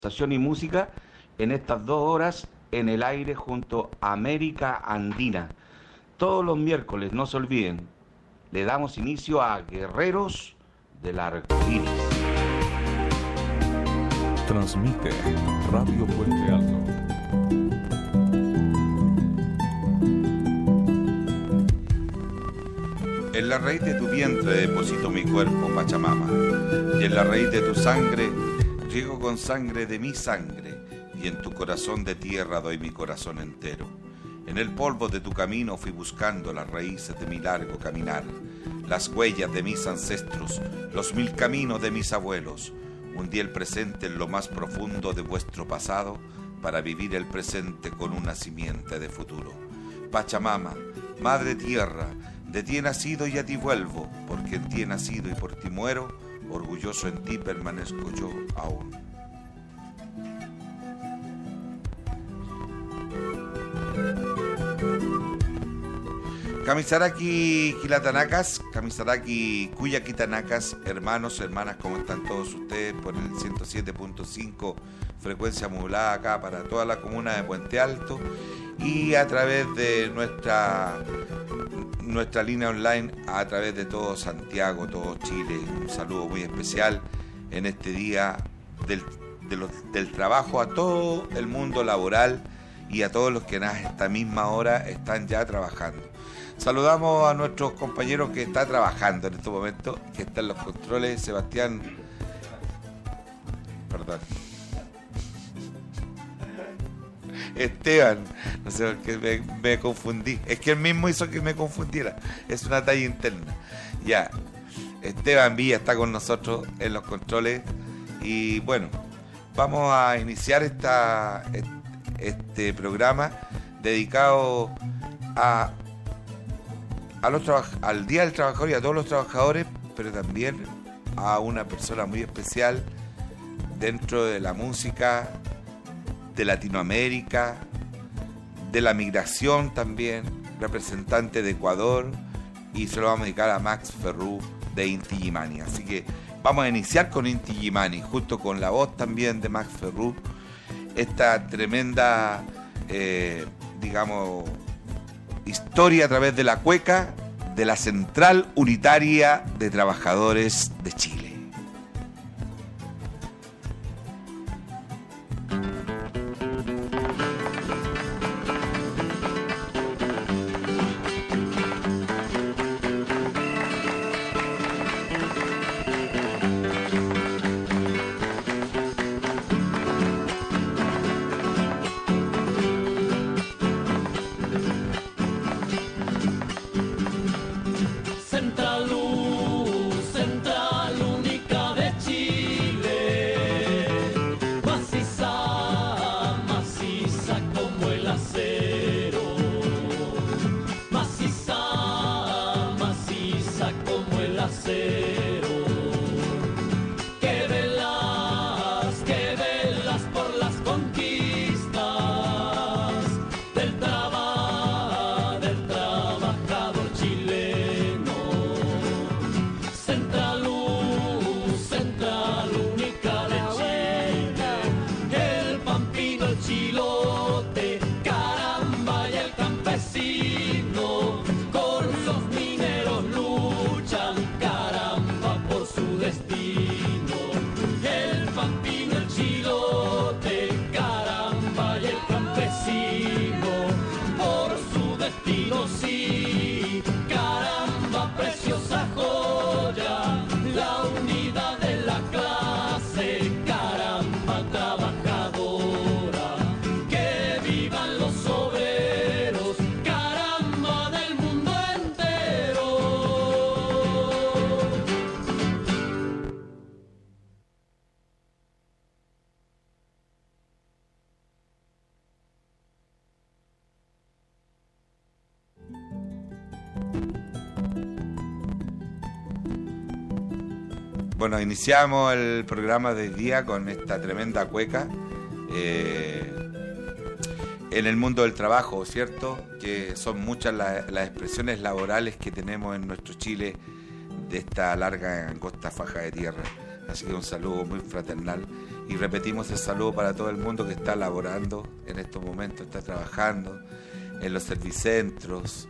Y música en estas 2 horas en el aire junto a América Andina. Todos los miércoles, no se olviden, le damos inicio a Guerreros del Arco Iris. Transmite Radio Puente Alto. En la raíz de tu vientre deposito mi cuerpo, Pachamama, y en la raíz de tu sangre riego con sangre de mi sangre, y en tu corazón de tierra doy mi corazón entero. En el polvo de tu camino fui buscando las raíces de mi largo caminar, las huellas de mis ancestros, los 1000 caminos de mis abuelos. Hundí el presente en lo más profundo de vuestro pasado para vivir el presente con una simiente de futuro. Pachamama, Madre Tierra, de ti he nacido y a ti vuelvo, porque en ti he nacido y por ti muero, orgulloso en ti permanezco yo aún. Kamisaraki Kilatanacas, Kamisaraki Cuyaquitanacas, hermanos, hermanas, ¿cómo están todos ustedes? Por el 107.5, frecuencia modulada acá para toda la comuna de Puente Alto y a través de nuestra línea online, a través de todo Santiago, todo Chile. Un saludo muy especial en este día del trabajo a todo el mundo laboral y a todos los que a esta misma hora están ya trabajando. Saludamos a nuestros compañeros que están trabajando en este momento, que están en los controles. Sebastián, perdón, Esteban, no sé por qué me confundí, es que él mismo hizo que me confundiera, es una talla interna. Ya, Esteban Villa está con nosotros en los controles y bueno, vamos a iniciar este programa dedicado al Día del Trabajador y a todos los trabajadores, pero también a una persona muy especial dentro de la música de Latinoamérica, de la migración también, representante de Ecuador, y se lo vamos a dedicar a Max Ferrú de Inti Illimani. Así que vamos a iniciar con Inti Illimani, junto con la voz también de Max Ferrú, esta tremenda, historia a través de la cueca de la Central Unitaria de Trabajadores de Chile. Bueno, iniciamos el programa del día con esta tremenda cueca en el mundo del trabajo, ¿cierto? Que son muchas las expresiones laborales que tenemos en nuestro Chile de esta larga y angosta faja de tierra. Así que un saludo muy fraternal. Y repetimos el saludo para todo el mundo que está laborando en estos momentos, está trabajando en los servicentros,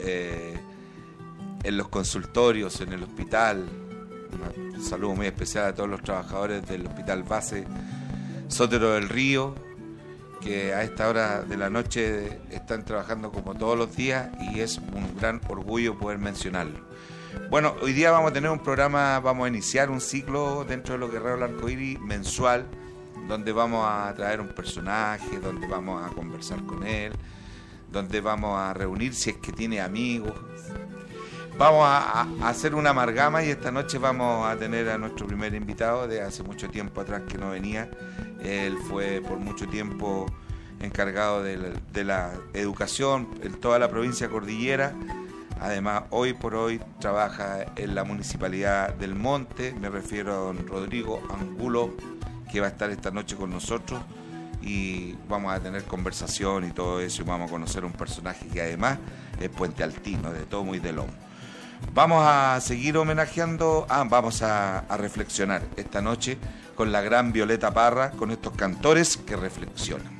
en los consultorios, en el hospital. Un saludo muy especial a todos los trabajadores del Hospital Base Sotero del Río, que a esta hora de la noche están trabajando como todos los días y es un gran orgullo poder mencionarlo. Bueno, hoy día vamos a tener un programa, vamos a iniciar un ciclo dentro de los Guerreros del Arcoíris mensual, donde vamos a traer un personaje, donde vamos a conversar con él, donde vamos a reunir si es que tiene amigos. Vamos a hacer una amalgama y esta noche vamos a tener a nuestro primer invitado de hace mucho tiempo atrás que no venía. Él fue por mucho tiempo encargado de la educación en toda la provincia cordillera. Además, hoy por hoy trabaja en la Municipalidad del Monte. Me refiero a don Rodrigo Angulo, que va a estar esta noche con nosotros. Y vamos a tener conversación y todo eso. Y vamos a conocer un personaje que además es puentealtino, de Tomo y de Lomo. Vamos a seguir homenajeando, vamos a reflexionar esta noche con la gran Violeta Parra, con estos cantores que reflexionan.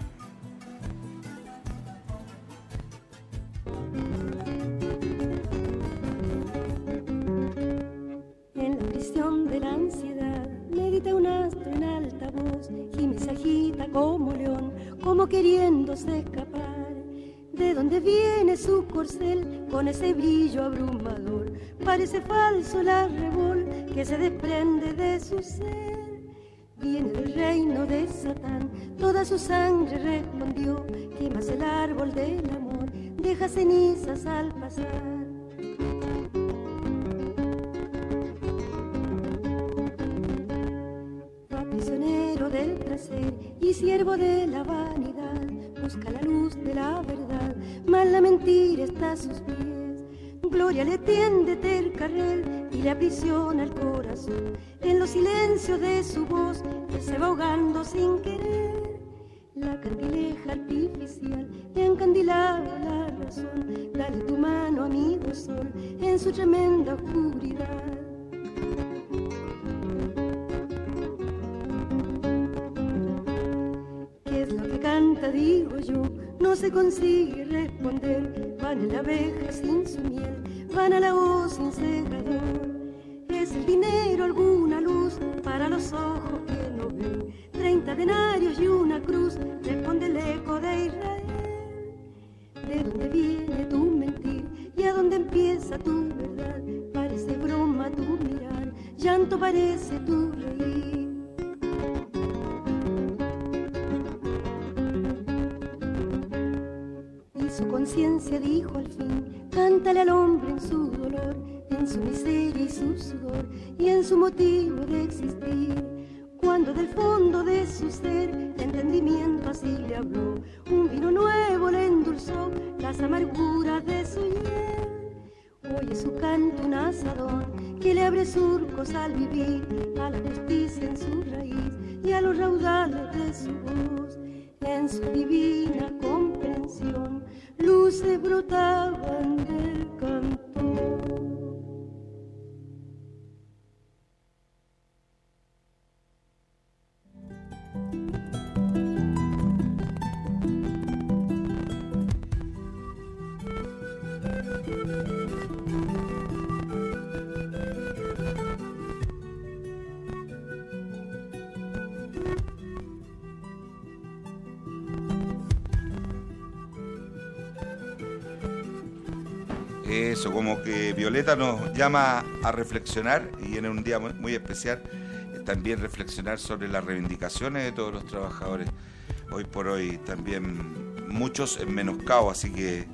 En la prisión de la ansiedad medita un astro en alta voz, gime y se agita como león, como queriéndose escapar. ¿De dónde viene su corcel con ese brillo abrumador? Parece falso el arrebol que se desprende de su ser. Viene del reino de Satán, toda su sangre respondió. Quemas el árbol del amor, deja cenizas al pasar. Va prisionero del placer y siervo de la vanidad. Busca la luz de la verdad, mas la mentira está a sus pies. Gloria le tiende tercarrel y le aprisiona el corazón. En los silencios de su voz, él se va ahogando sin querer. La candileja artificial le ha encandilado la razón. Dale tu mano, amigo sol, en su tremenda oscuridad. Canta, digo yo, no se consigue responder. Van a la abeja sin su miel, van a la hoz sin segador. ¿Es el dinero alguna luz para los ojos que no ven? 30 denarios y una cruz, responde el eco de Israel. ¿De dónde viene tu mentir y a dónde empieza tu verdad? Parece broma tu mirar, llanto parece tu reír. Su conciencia dijo al fin, cántale al hombre en su dolor, en su miseria y su sudor, y en su motivo de existir. Cuando del fondo de su ser, de entendimiento así le habló, un vino nuevo le endulzó las amarguras de su hiel. Oye su canto un asadón, que le abre surcos al vivir, a la justicia en su raíz, y a los raudales de su voz. En su divina comprensión, luces brotaban del canto. Eso, como que Violeta nos llama a reflexionar y en un día muy especial también reflexionar sobre las reivindicaciones de todos los trabajadores. Hoy por hoy también muchos en menoscabo, así que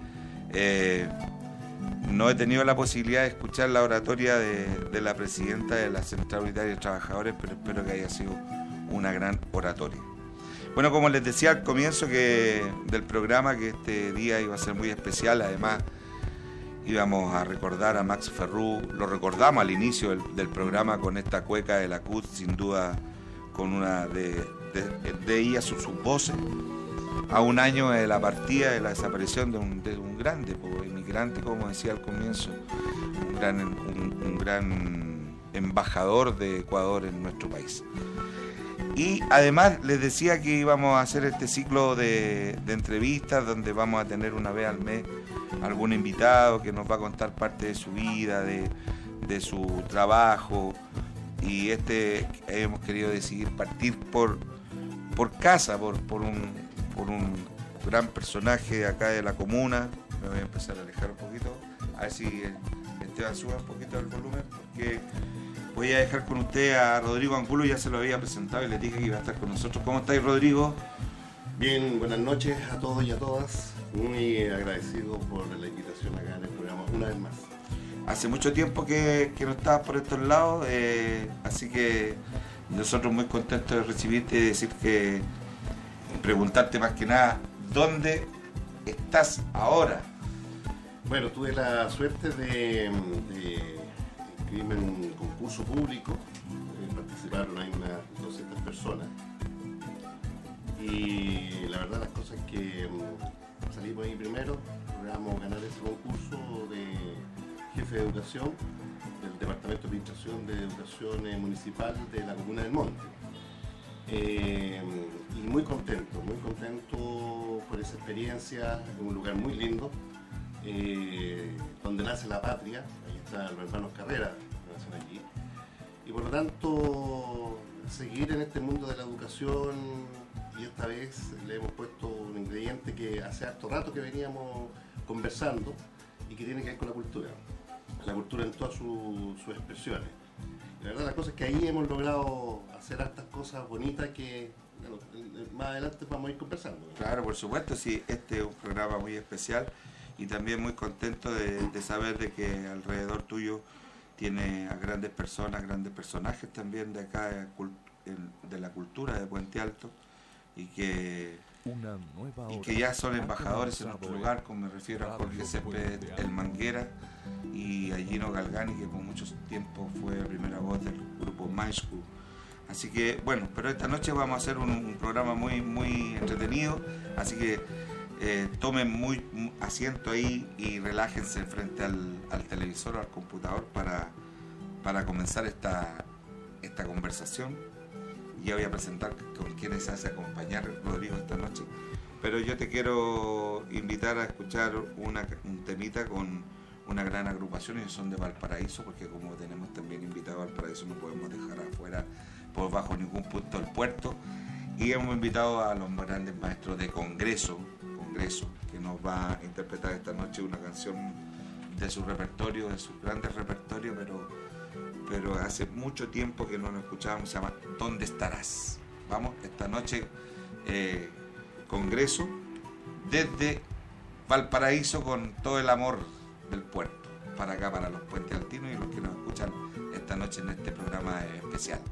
no he tenido la posibilidad de escuchar la oratoria de la presidenta de la Central Unitaria de Trabajadores, pero espero que haya sido una gran oratoria. Bueno, como les decía al comienzo del programa, que este día iba a ser muy especial, además íbamos a recordar a Max Ferrú, lo recordamos al inicio del programa con esta cueca de la CUT, sin duda con una de ella, sus voces, a un año de la partida, de la desaparición de un grande inmigrante, como decía al comienzo, un gran embajador de Ecuador en nuestro país. Y además les decía que íbamos a hacer este ciclo de entrevistas donde vamos a tener una vez al mes algún invitado que nos va a contar parte de su vida, de su trabajo. Y hemos querido decidir partir por casa, por un gran personaje acá de la comuna. Me voy a empezar a alejar un poquito, a ver si Esteban sube un poquito el volumen, porque voy a dejar con usted a Rodrigo Angulo. Ya se lo había presentado y le dije que iba a estar con nosotros. ¿Cómo estáis, Rodrigo? Bien, buenas noches a todos y a todas. Muy agradecido por la invitación acá en el programa una vez más. Hace mucho tiempo que no estabas por estos lados, así que nosotros muy contentos de recibirte y decir que preguntarte más que nada, ¿dónde estás ahora? Bueno, tuve la suerte de inscribirme en un concurso público, participaron ahí unas 200 personas y la verdad las cosas es que salimos ahí primero, logramos ganar ese concurso de jefe de educación del Departamento de Administración de Educación Municipal de la Comuna del Monte. Y muy contento por esa experiencia, en un lugar muy lindo, donde nace la patria. Ahí están los hermanos Carrera, que nacen allí. Y por lo tanto, seguir en este mundo de la educación, y esta vez le hemos puesto un ingrediente que hace harto rato que veníamos conversando y que tiene que ver con la cultura en todas sus expresiones. La verdad, la cosa es que ahí hemos logrado hacer hartas cosas bonitas que, bueno, más adelante vamos a ir conversando, ¿no? Claro, por supuesto, sí, este es un programa muy especial y también muy contento de saber de que alrededor tuyo tiene a grandes personas, grandes personajes también de acá, de la cultura de Puente Alto, y que ya son embajadores en nuestro lugar, como me refiero a Jorge Céspedes El Manguera y a Gino Galgani, que por mucho tiempo fue la primera voz del grupo Maisku. Así que bueno, pero esta noche vamos a hacer un programa muy, muy entretenido, así que tomen muy asiento ahí y relájense frente al televisor o al computador para comenzar esta conversación. Ya voy a presentar con quienes se hace acompañar Rodrigo esta noche, pero yo te quiero invitar a escuchar un temita con una gran agrupación. Ellos son de Valparaíso, porque como tenemos también invitado a Valparaíso no podemos dejar afuera por bajo ningún punto el puerto, y hemos invitado a los grandes maestros de Congreso, que nos va a interpretar esta noche una canción de su repertorio, de su grandes repertorio, pero hace mucho tiempo que no lo escuchábamos. Se llama ¿Dónde estarás? Vamos, esta noche Congreso desde Valparaíso con todo el amor del puerto para acá, para los puentes altinos y los que nos escuchan esta noche en este programa especial.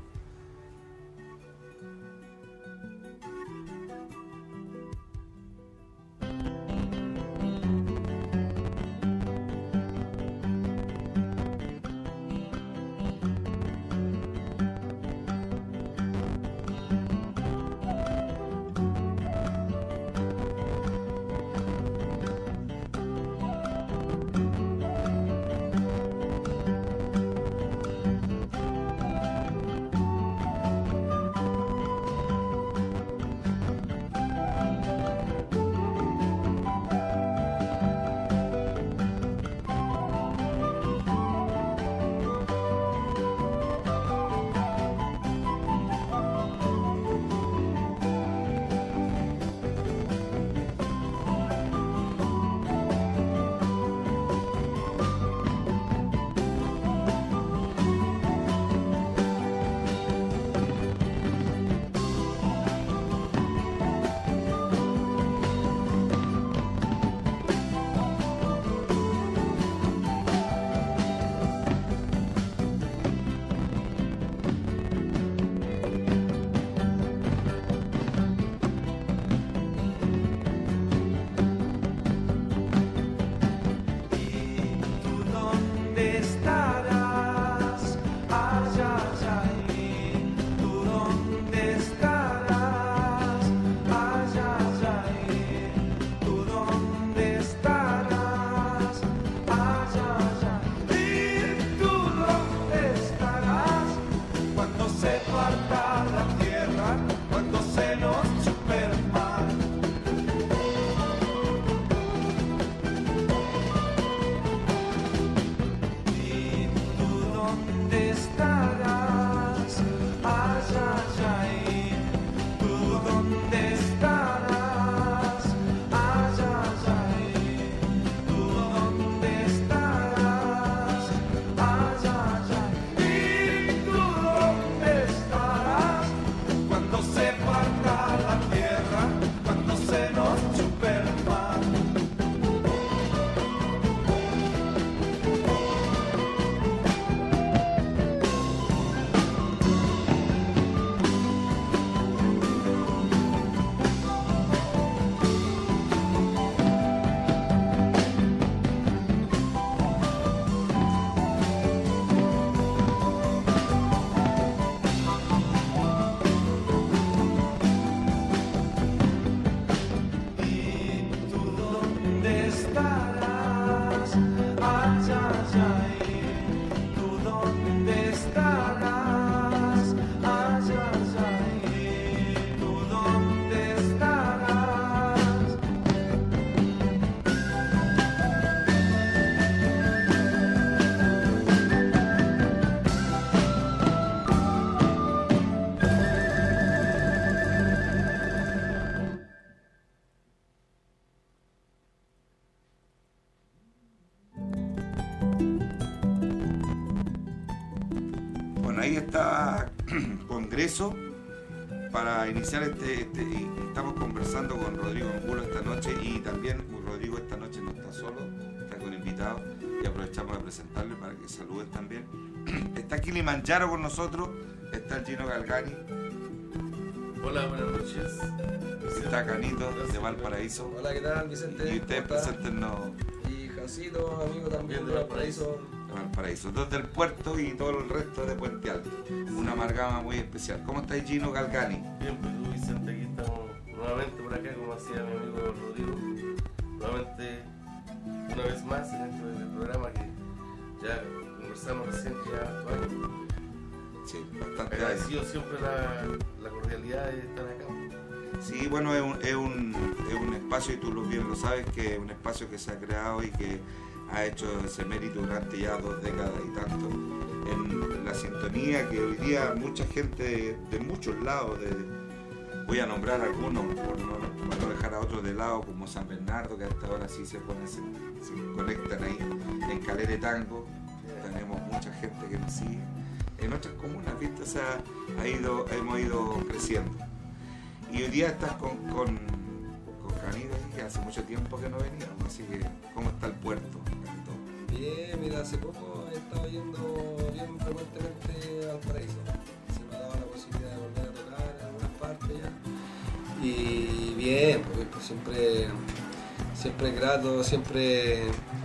Bueno, ahí está Congreso para iniciar y estamos conversando con Rodrigo Angulo esta noche, y también Rodrigo esta noche no está solo, está con invitados, y aprovechamos de presentarle para que saluden también. Está Kilimanjaro con nosotros, está el Gino Galgani. Hola, buenas noches. Está Canito de Valparaíso. Hola, ¿qué tal, Vicente? Y ustedes preséntenos. Y Jancito, amigo también de Valparaíso. Valparaíso, dos del puerto y todo el resto de Puente Alto. Una amalgama muy especial. ¿Cómo está Gino Galgani? Bien, pues tú, Vicente, aquí estamos nuevamente por acá, como hacía mi amigo Rodrigo. Nuevamente, una vez más en este programa que ya conversamos recién, que ya harto años. Sí, bastante Agradecido siempre la cordialidad de estar acá. Sí, bueno, es un espacio, y tú bien lo sabes, que es un espacio que se ha creado y que ha hecho ese mérito durante ya 2 décadas y tanto en la sintonía, que hoy día mucha gente de muchos lados, voy a nombrar algunos para no dejar a otros de lado, como San Bernardo, que hasta ahora sí se conectan ahí, en Calera Tango, tenemos mucha gente que nos sigue, en otras comunas, ¿viste? O sea, hemos ido creciendo. Y hoy día estás con Canito, que hace mucho tiempo que no veníamos, así que ¿cómo está el puerto, Canito? Bien, mira, hace poco he estado yendo bien frecuentemente al Paraíso. Se me ha dado la posibilidad de volver a tocar en algunas partes ya. Y bien, pues siempre grato, siempre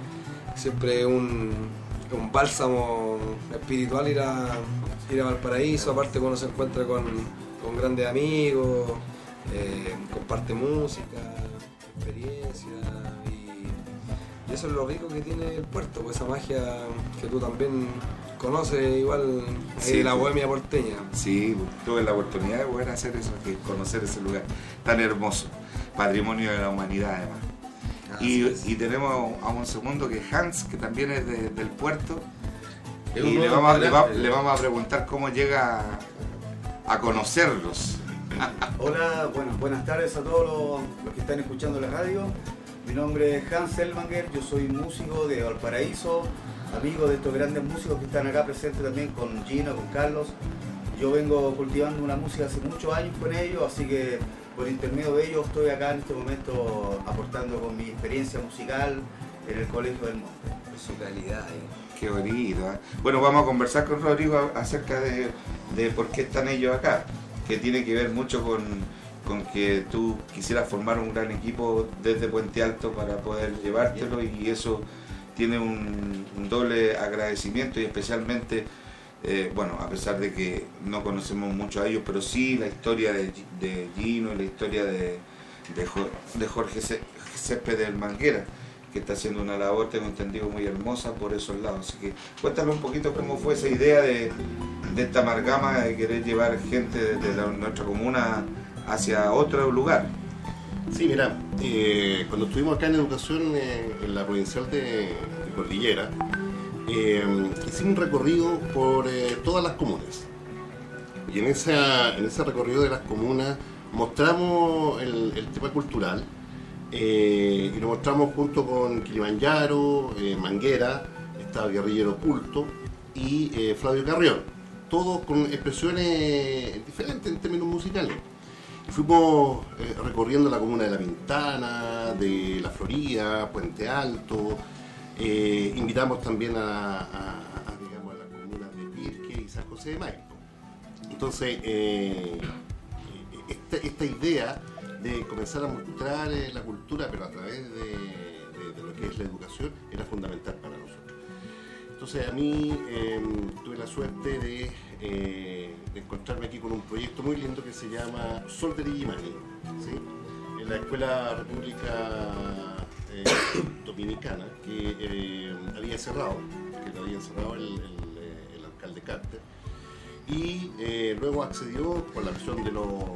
un bálsamo espiritual ir a Valparaíso, aparte cuando se encuentra con grandes amigos, comparte música, experiencia, y eso es lo rico que tiene el puerto, pues esa magia que tú también conoces igual ahí de la bohemia porteña. Sí, tuve la oportunidad de poder hacer eso, que conocer ese lugar tan hermoso, patrimonio de la humanidad además. Y tenemos a un segundo que es Hans, que también es del puerto, y le vamos a preguntar cómo llega a conocerlos. Hola, buenas tardes a todos los que están escuchando la radio. Mi nombre es Hans Elvanger, yo soy músico de Valparaíso, amigo de estos grandes músicos que están acá presentes también con Gino, con Carlos. Yo vengo cultivando una música hace muchos años con ellos, así que por intermedio de ellos estoy acá en este momento aportando con mi experiencia musical en el Colegio del Monte. Su calidad, Qué bonito, ¿eh? Bueno, vamos a conversar con Rodrigo acerca de por qué están ellos acá, que tiene que ver mucho con que tú quisieras formar un gran equipo desde Puente Alto para poder llevártelo, y eso tiene un doble agradecimiento, y especialmente, bueno, a pesar de que no conocemos mucho a ellos, pero sí la historia de Gino y la historia de Jorge Céspedes del Manguera, que está haciendo una labor, tengo entendido, muy hermosa por esos lados. Así que cuéntanos un poquito cómo fue esa idea de esta amalgama de querer llevar gente de nuestra comuna hacia otro lugar. Sí, mira, cuando estuvimos acá en educación en la provincial de Cordillera, hicimos un recorrido por todas las comunas. Y en ese recorrido de las comunas mostramos el tema cultural, y lo mostramos junto con Kilimanjaro, Manguera, estaba Guerrillero Oculto y Flavio Carrión, todos con expresiones diferentes en términos musicales. Y fuimos recorriendo la comuna de La Pintana, de La Florida, Puente Alto, invitamos también a las comunas de Pirque y San José de Maipo. Entonces, esta idea de comenzar a mostrar la cultura, pero a través de lo que es la educación, era fundamental para nosotros. Entonces a mí tuve la suerte de encontrarme aquí con un proyecto muy lindo que se llama Sol de Illimani, ¿sí? En la Escuela República Dominicana, que había cerrado, que lo había cerrado el alcalde Carter, y luego accedió por la presión de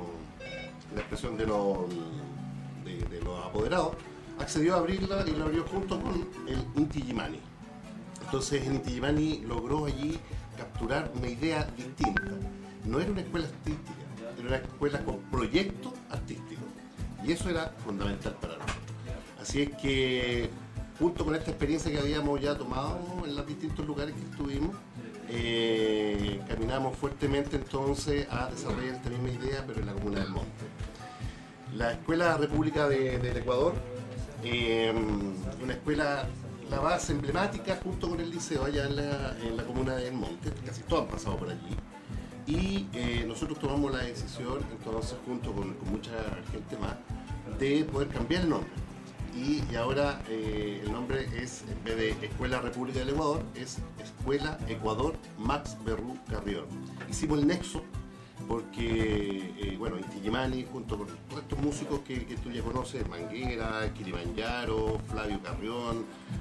los apoderados, accedió a abrirla y la abrió junto con el Inti Illimani. Entonces el Inti Illimani logró allí capturar una idea distinta. No era una escuela artística, era una escuela con proyecto artístico, y eso era fundamental para nosotros. Así es que, junto con esta experiencia que habíamos ya tomado en los distintos lugares que estuvimos, caminamos fuertemente entonces a desarrollar esta misma idea, pero en la comuna del Monte. La Escuela República del Ecuador, una escuela, la base emblemática junto con el liceo allá en la comuna del Monte, casi todos han pasado por allí. Y nosotros tomamos la decisión, entonces, junto con mucha gente más, de poder cambiar el nombre. Y ahora el nombre es, en vez de Escuela República del Ecuador, es Escuela Ecuador Max Berrú Carrión. Hicimos el nexo porque, bueno, Inti Illimani, junto con todos estos músicos que tú ya conoces, Manguera, Kilimanjaro, Flavio Carrión,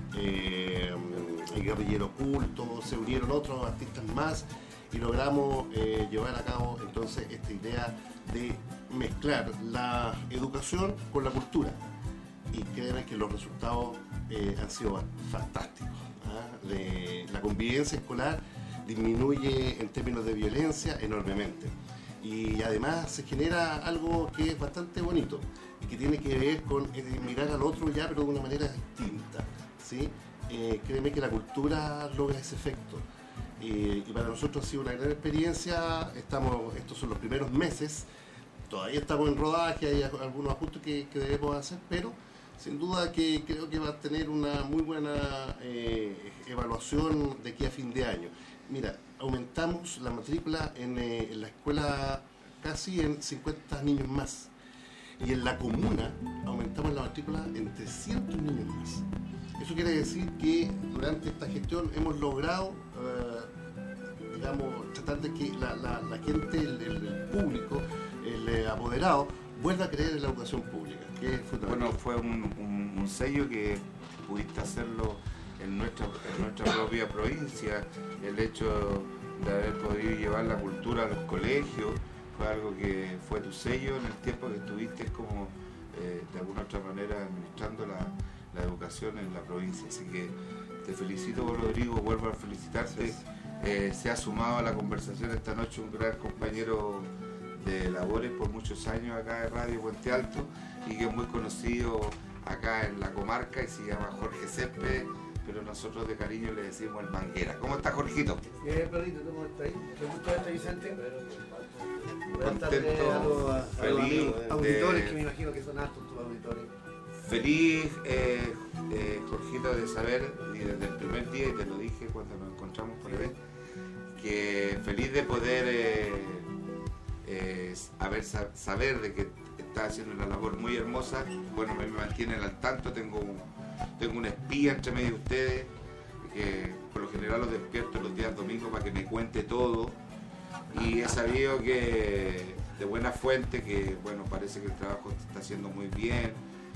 el Guerrillero Oculto, se unieron otros artistas más y logramos llevar a cabo entonces esta idea de mezclar la educación con la cultura. Y créanme que los resultados han sido fantásticos. La convivencia escolar disminuye en términos de violencia enormemente. Y además se genera algo que es bastante bonito y que tiene que ver con mirar al otro ya, pero de una manera distinta, ¿sí? Créeme que la cultura logra ese efecto. Y para nosotros ha sido una gran experiencia. Estos son los primeros meses, todavía estamos en rodaje, hay algunos ajustes que debemos hacer, pero sin duda que creo que va a tener una muy buena evaluación de aquí a fin de año. Mira, aumentamos la matrícula en la escuela casi en 50 niños más. Y en la comuna aumentamos la matrícula en 300 niños más. Eso quiere decir que durante esta gestión hemos logrado, digamos, tratar de que la gente, el público, el apoderado, vuelva a creer en la educación pública, que es fundamental. Bueno, fue un sello que pudiste hacerlo en nuestra propia provincia. El hecho de haber podido llevar la cultura a los colegios fue algo que fue tu sello en el tiempo que estuviste como de alguna otra manera administrando la educación en la provincia. Así que te felicito, Rodrigo, vuelvo a felicitarte. Se ha sumado a la conversación esta noche un gran compañero de labores por muchos años acá de Radio Puente Alto y que es muy conocido acá en la comarca y se llama Jorge Césped, pero nosotros de cariño le decimos el Manguera. ¿Cómo está, Jorgito? Bien, Pedrito, ¿cómo estás? ¿Te gustó este, Vicente? Contento, feliz auditores, que me imagino que son altos tus auditores. Feliz, Jorgito, de saber, y desde el primer día, y te lo dije cuando nos encontramos por ahí, que feliz de poder saber de que está haciendo una labor muy hermosa. Bueno, me mantienen al tanto, tengo una espía entre medio de ustedes, que por lo general los despierto los días domingos para que me cuente todo, y he sabido que de buena fuente que, bueno, parece que el trabajo se está haciendo muy bien.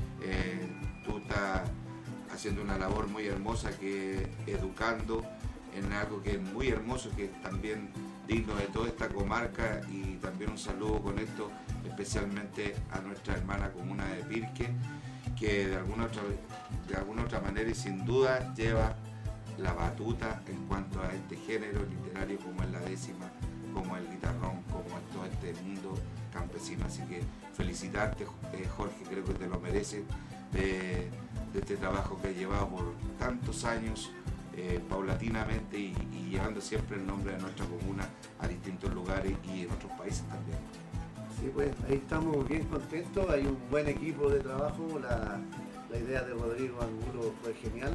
Tú estás haciendo una labor muy hermosa, que educando en algo que es muy hermoso, que es también digno de toda esta comarca. Y también un saludo con esto especialmente a nuestra hermana comuna de Pirque, que de alguna otra manera y sin duda lleva la batuta en cuanto a este género literario, como es la décima, como el guitarrón, como es todo este mundo campesino. Así que felicitarte, Jorge, creo que te lo mereces, de este trabajo que has llevado por tantos años, paulatinamente y llevando siempre el nombre de nuestra comuna a distintos lugares y en otros países también. Sí, pues ahí estamos bien contentos, hay un buen equipo de trabajo, la idea de Rodrigo Angulo fue genial.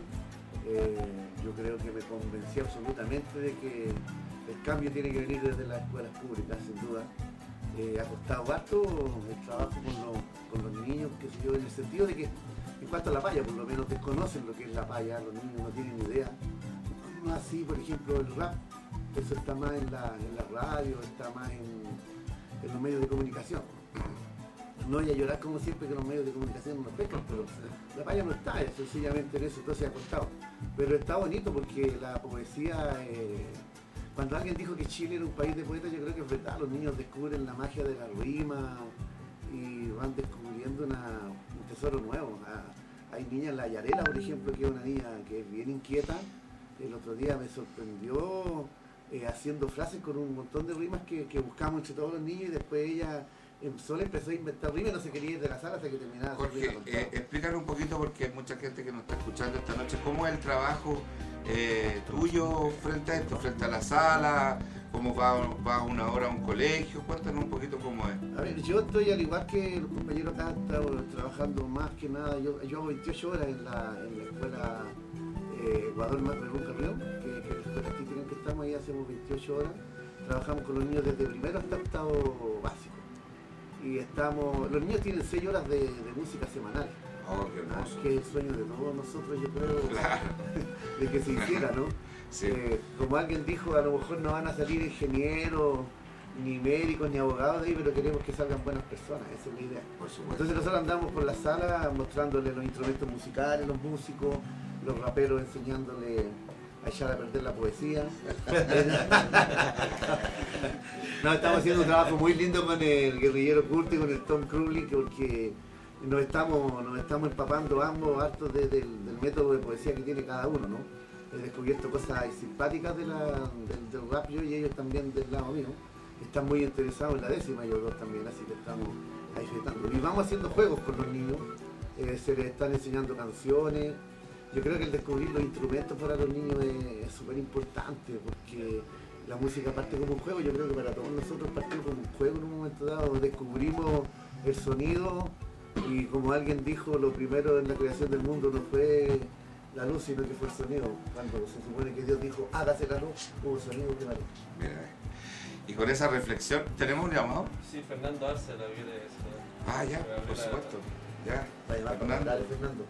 Yo creo que me convencí absolutamente de que el cambio tiene que venir desde las escuelas públicas, sin duda. Ha costado harto el trabajo con los niños, que sé yo, en el sentido de que, en cuanto a la paya, por lo menos desconocen lo que es la paya, los niños no tienen idea. No así, por ejemplo, el rap, eso está más en la radio, está más en los medios de comunicación. No voy a llorar como siempre que los medios de comunicación no nos pescan, pero la paya no está, sencillamente en eso, entonces ha costado. Pero está bonito porque la poesía, cuando alguien dijo que Chile era un país de poetas, yo creo que es verdad, los niños descubren la magia de la rima y van descubriendo un tesoro nuevo. Hay niñas, la Yarela, por ejemplo, que es una niña que es bien inquieta, el otro día me sorprendió haciendo frases con un montón de rimas que buscamos entre todos los niños, y después ella solo empezó a inventar rimas y no se quería ir de la sala hasta que terminara. Jorge, explícanos un poquito, porque hay mucha gente que nos está escuchando esta noche, cómo es el trabajo tuyo frente a esto, frente a la sala? ¿Cómo va una hora a un colegio? Cuéntanos un poquito cómo es. A ver, yo estoy al igual que los compañeros acá, trabajando más que nada. Yo hago 28 horas en la escuela Ecuador Perú Carrión, que es la escuela artística en que estamos, ahí hacemos 28 horas. Trabajamos con los niños desde primero hasta octavo básico. Y los niños tienen 6 horas de música semanal. Oh, qué hermoso. Que es el sueño de todos nosotros, yo creo, claro. De que se hiciera, ¿no? Sí. Como alguien dijo, a lo mejor no van a salir ingenieros, ni médicos, ni abogados de ahí, pero queremos que salgan buenas personas, esa es la idea. Por supuesto. Entonces nosotros andamos por la sala mostrándoles los instrumentos musicales, los músicos, los raperos enseñándoles a echar a perder la poesía. No, estamos haciendo un trabajo muy lindo con el Guerrillero Curti y con el Tom Crowley, porque nos estamos empapando ambos hartos del método de poesía que tiene cada uno, ¿no? He descubierto cosas simpáticas del rap yo y ellos también del lado mío. Están muy interesados en la décima, ellos dos también, así que estamos ahí disfrutando. Y vamos haciendo juegos con los niños, se les están enseñando canciones. Yo creo que el descubrir los instrumentos para los niños es súper importante, porque la música parte como un juego. Yo creo que para todos nosotros partió como un juego en un momento dado. Descubrimos el sonido y, como alguien dijo, lo primero en la creación del mundo no fue la luz, sino que fue el sonido. Cuando se supone que Dios dijo, hágase la luz, hubo sonido primero. Mira, y con esa reflexión, ¿tenemos un llamado? Sí, Fernando Arce, la viene de Ah, ya, por supuesto. Ya, Fernando. Dale, Fernando.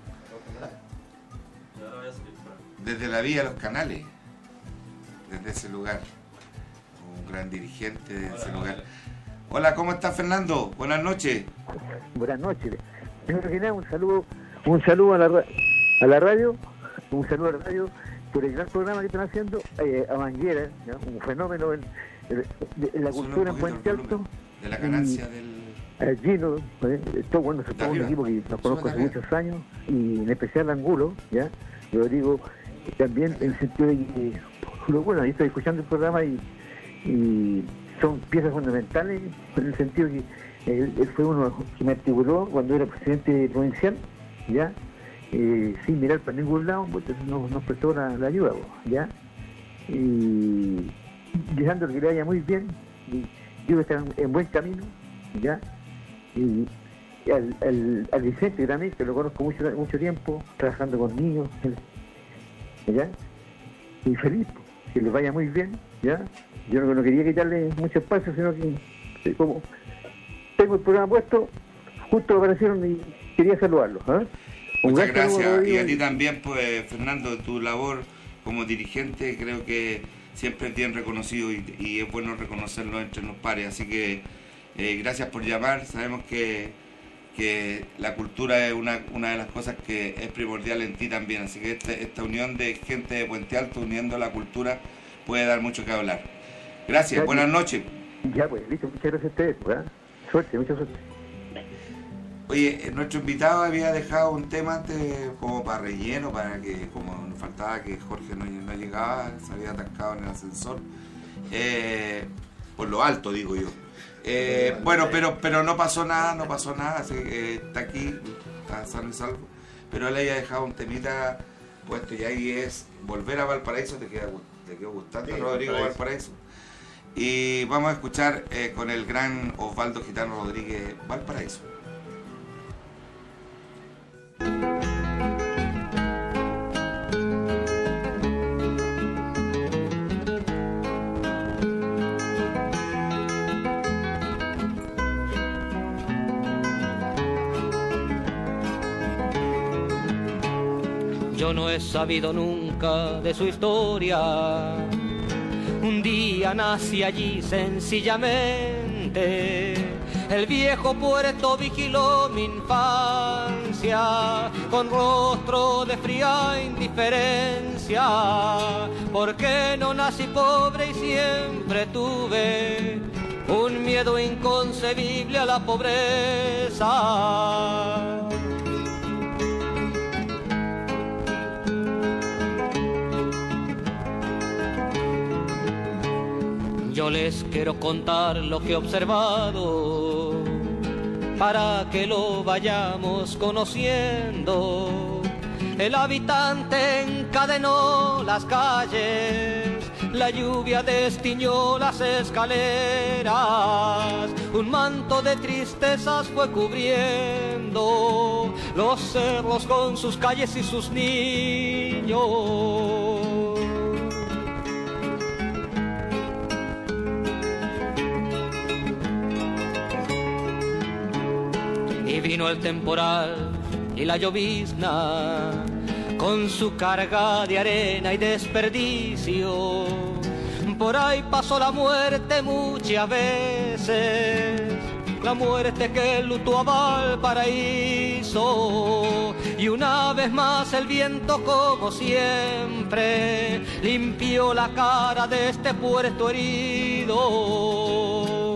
Desde la Vía de los Canales, desde ese lugar, un gran dirigente de ese lugar. Hola, ¿cómo estás, Fernando? Buenas noches. Buenas noches. Primero que nada, un saludo a la radio, un saludo a la radio por el gran programa que están haciendo, a Manguera, ¿no? Un fenómeno en la cultura en Puente Alto. De la ganancia del... Gino, todo bueno, es todo un equipo que nos conozco hace muchos años, y en especial Angulo, ¿ya? Lo digo también en el sentido de que, bueno, yo estoy escuchando el programa y son piezas fundamentales, en el sentido de que él fue uno que me articuló cuando era presidente provincial, ¿ya? Sin mirar para ningún lado, pues nos prestó la ayuda, ¿ya? Y deseando que le vaya muy bien, y yo estar en buen camino, ¿ya? Y al Vicente también, que lo conozco mucho tiempo, trabajando con niños, ¿ya? Y feliz, que les vaya muy bien, ¿ya? Yo no quería quitarle mucho espacio, sino que como tengo el programa puesto, justo aparecieron y quería saludarlos, ¿eh? Muchas gracias, y a ti también, pues, Fernando, tu labor como dirigente creo que siempre es bien reconocido y es bueno reconocerlo entre los pares, así que gracias por llamar. Sabemos que la cultura es una de las cosas que es primordial en ti también, así que esta unión de gente de Puente Alto uniendo la cultura puede dar mucho que hablar. Gracias, buenas noches. Ya, pues, listo, muchas gracias a ustedes, ¿verdad? Suerte, mucha suerte. Oye, nuestro invitado había dejado un tema antes como para relleno, para que, como nos faltaba que Jorge no llegaba, se había atascado en el ascensor, por lo alto digo yo. Bueno, pero no pasó nada, así que está aquí, está sano y salvo, pero él había dejado un temita puesto y ahí es Volver a Valparaíso. Te quedó gustando, sí, Rodrigo Valparaíso. Y vamos a escuchar con el gran Osvaldo Gitano Rodríguez, Valparaíso. Yo no he sabido nunca de su historia. Un día nací allí sencillamente. El viejo puerto vigiló mi infancia con rostro de fría indiferencia. Porque no nací pobre y siempre tuve un miedo inconcebible a la pobreza. Yo les quiero contar lo que he observado para que lo vayamos conociendo. el habitante encadenó las calles, la lluvia destiñó las escaleras, un manto de tristezas fue cubriendo los cerros con sus calles y sus niños. Y vino el temporal y la llovizna con su carga de arena y desperdicio. Por ahí pasó la muerte muchas veces, la muerte que lutó a Valparaíso. Y una vez más el viento, como siempre, limpió la cara de este puerto herido.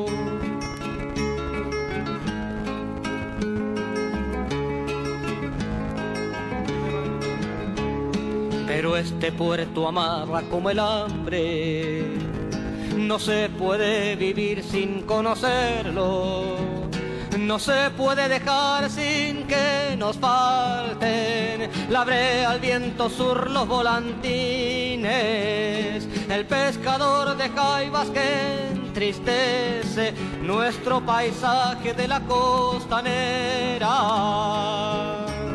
Pero este puerto amarra como el hambre, no se puede vivir sin conocerlo, no se puede dejar sin que nos falten la brea, el viento sur, los volantines, el pescador de jaivas que entristece nuestro paisaje de la costanera.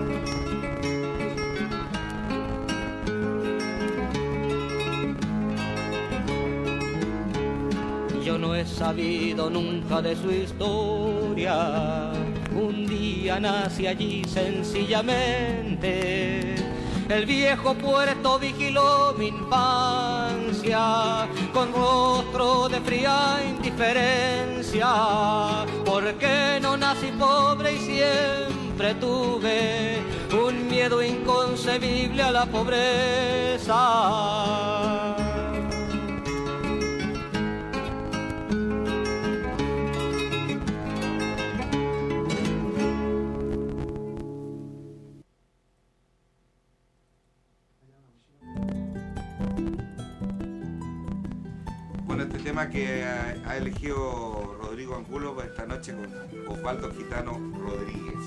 Yo no he sabido nunca de su historia, un día nací allí sencillamente. El viejo puerto vigiló mi infancia con rostro de fría indiferencia, porque no nací pobre y siempre tuve un miedo inconcebible a la pobreza. Este tema que ha elegido Rodrigo Angulo para esta noche con Osvaldo Gitano Rodríguez.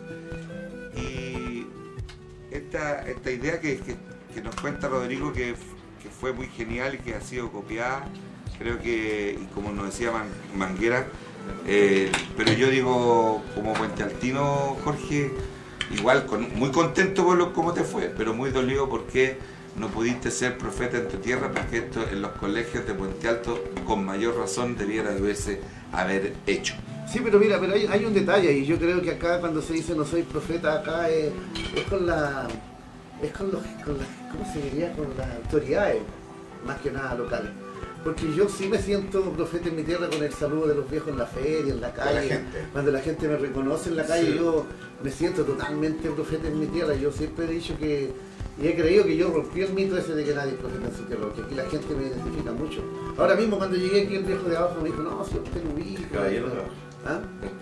Y esta idea que nos cuenta Rodrigo, que fue muy genial y que ha sido copiada, creo que, y como nos decía Manguera, pero yo digo, como puentealtino, Jorge, igual muy contento por cómo te fue, pero muy dolido porque no pudiste ser profeta en tu tierra, porque esto en los colegios de Puente Alto con mayor razón debiera haber hecho. Sí, pero mira, hay un detalle, y yo creo que acá cuando se dice no soy profeta, acá es con las ¿cómo se diría? Con las autoridades, más que nada locales. Porque yo sí me siento profeta en mi tierra con el saludo de los viejos en la feria, en la calle. Cuando la gente me reconoce en la calle, sí, yo me siento totalmente profeta en mi tierra. Yo siempre he dicho que, y he creído que yo rompí el mito ese de que nadie es profeta en su tierra, porque aquí la gente me identifica mucho. Ahora mismo cuando llegué aquí, el viejo de abajo me dijo, no, si usted lo ubica. ¿Ah?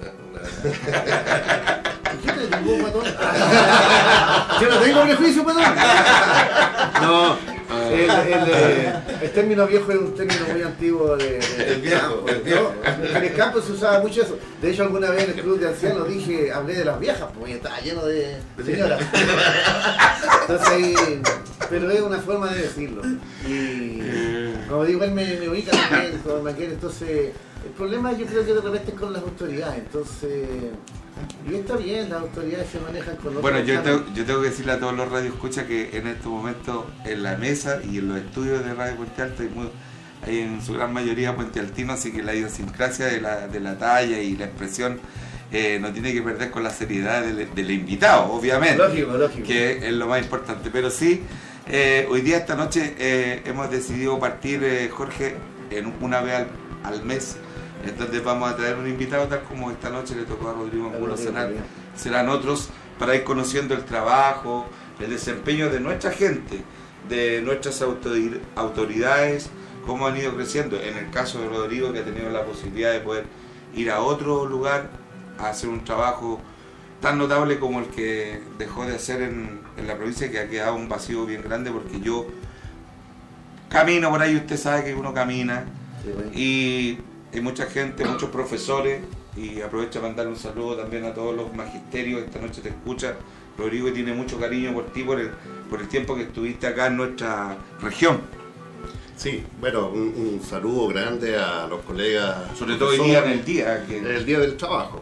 ¿Quién te tumbó, patón? Yo no tengo prejuicio, patón. No. El término viejo es un término muy antiguo del viejo. En el campo se usaba mucho eso. De hecho, alguna vez en el club de ancianos hablé de las viejas, porque estaba lleno de señoras. Entonces, pero es una forma de decirlo. Y como digo, él me ubica también, entonces el problema yo creo que de repente es con las autoridades. Entonces, y está bien, las autoridades se manejan con Bueno, yo tengo que decirle a todos los radioescuchas que en este momento en la mesa y en los estudios de Radio Puente Alto hay en su gran mayoría puentealtinos, así que la idiosincrasia de la talla y la expresión no tiene que perder con la seriedad del invitado, obviamente. Lógico. Que es lo más importante. Pero sí, hoy día, esta noche, hemos decidido partir, Jorge, en una vez al mes. Entonces vamos a traer un invitado, tal como esta noche le tocó a Rodrigo Angulo cenar. Serán otros para ir conociendo el trabajo, el desempeño de nuestra gente, de nuestras autoridades, cómo han ido creciendo. En el caso de Rodrigo, que ha tenido la posibilidad de poder ir a otro lugar a hacer un trabajo tan notable como el que dejó de hacer en la provincia, que ha quedado un vacío bien grande, porque yo camino por ahí, usted sabe que uno camina, y hay mucha gente, muchos profesores Y aprovecho para mandarle un saludo también a todos los magisterios. Esta noche te escucha Rodrigo, que tiene mucho cariño por ti, por el tiempo que estuviste acá en nuestra región. Sí, bueno, un saludo grande a los colegas. Sobre todo hoy día en el día del trabajo.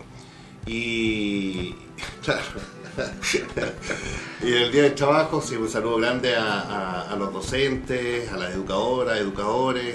Y claro. Y el día del trabajo, sí, un saludo grande a los docentes, a las educadoras, educadores.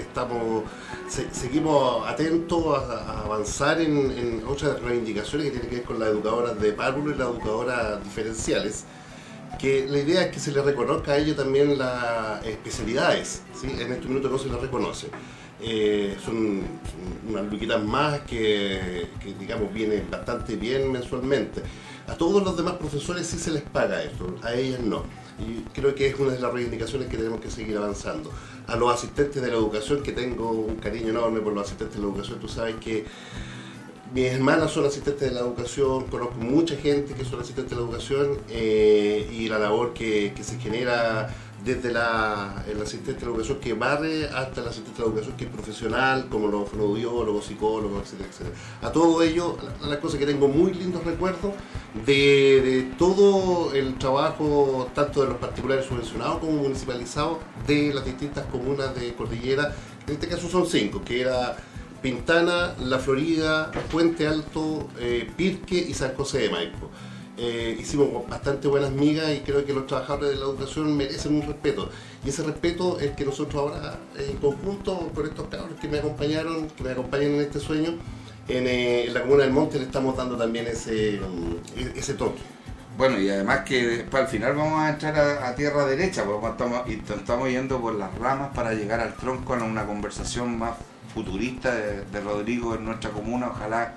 Seguimos atentos a avanzar en otras reivindicaciones que tienen que ver con las educadoras de párvulo y las educadoras diferenciales, que la idea es que se les reconozca a ellos también las especialidades, ¿sí? En este minuto no se les reconoce. Son unas luquitas más que digamos vienen bastante bien mensualmente. A todos los demás profesores sí se les paga esto, a ellas no. Y creo que es una de las reivindicaciones que tenemos que seguir avanzando. A los asistentes de la educación, que tengo un cariño enorme por los asistentes de la educación, tú sabes que mis hermanas son asistentes de la educación, conozco mucha gente que son asistentes de la educación, y la labor que se genera desde el asistente de la educación que barre hasta el asistente de la educación que es profesional, como los fonoaudiólogos, psicólogos, etcétera, etcétera. A todo ello, la cosa que tengo muy lindos recuerdos de todo el trabajo, tanto de los particulares subvencionados como municipalizados, de las distintas comunas de Cordillera, en este caso son 5, que era Pintana, La Florida, Puente Alto, Pirque y San José de Maipo. Hicimos bastante buenas migas y creo que los trabajadores de la educación merecen un respeto. Y ese respeto es que nosotros ahora, en conjunto con estos cabros que me acompañan en este sueño, en la comuna del Monte le estamos dando también ese toque. Bueno, y además que para el final vamos a entrar a tierra derecha, porque estamos yendo por las ramas para llegar al tronco en una conversación más futurista de Rodrigo en nuestra comuna. Ojalá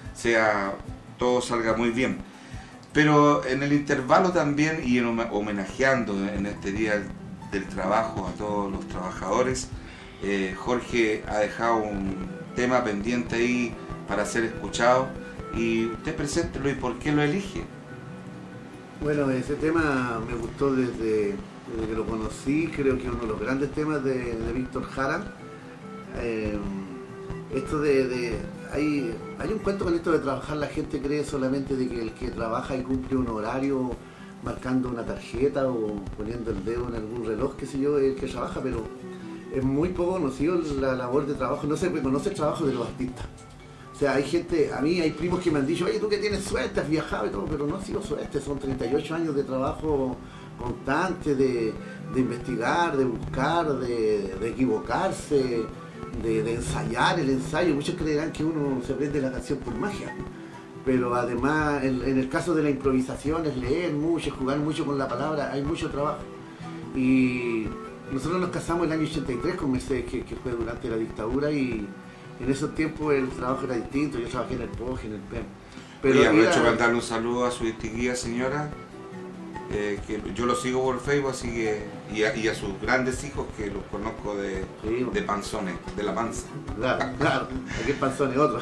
todo salga muy bien. Pero en el intervalo también, y homenajeando en este día del trabajo a todos los trabajadores, Jorge ha dejado un tema pendiente ahí para ser escuchado, y usted preséntelo y por qué lo elige. Bueno, ese tema me gustó desde que lo conocí, creo que es uno de los grandes temas de Víctor Jara. Esto hay un cuento con esto de trabajar, la gente cree solamente de que el que trabaja y cumple un horario marcando una tarjeta o poniendo el dedo en algún reloj, qué sé yo, es el que trabaja, pero es muy poco conocido la labor de trabajo, no se reconoce el trabajo de los artistas. O sea, hay gente, a mí hay primos que me han dicho, oye, tú que tienes suerte, has viajado y todo, pero no ha sido suerte, son 38 años de trabajo constante, de investigar, de buscar, de equivocarse, de ensayar el ensayo. Muchos creerán que uno se aprende la canción por magia, pero además en el caso de la improvisación es leer mucho, jugar mucho con la palabra, hay mucho trabajo. Y nosotros nos casamos el año 83 con Mercedes, que fue durante la dictadura, y en esos tiempos el trabajo era distinto. Yo trabajé en el POG, en el PEM. Pero aprovecho para darle un saludo a su distinguida señora, que yo lo sigo por Facebook, así que, y a sus grandes hijos, que los conozco de panzones, de la panza. Claro, aquí el panzón es otro.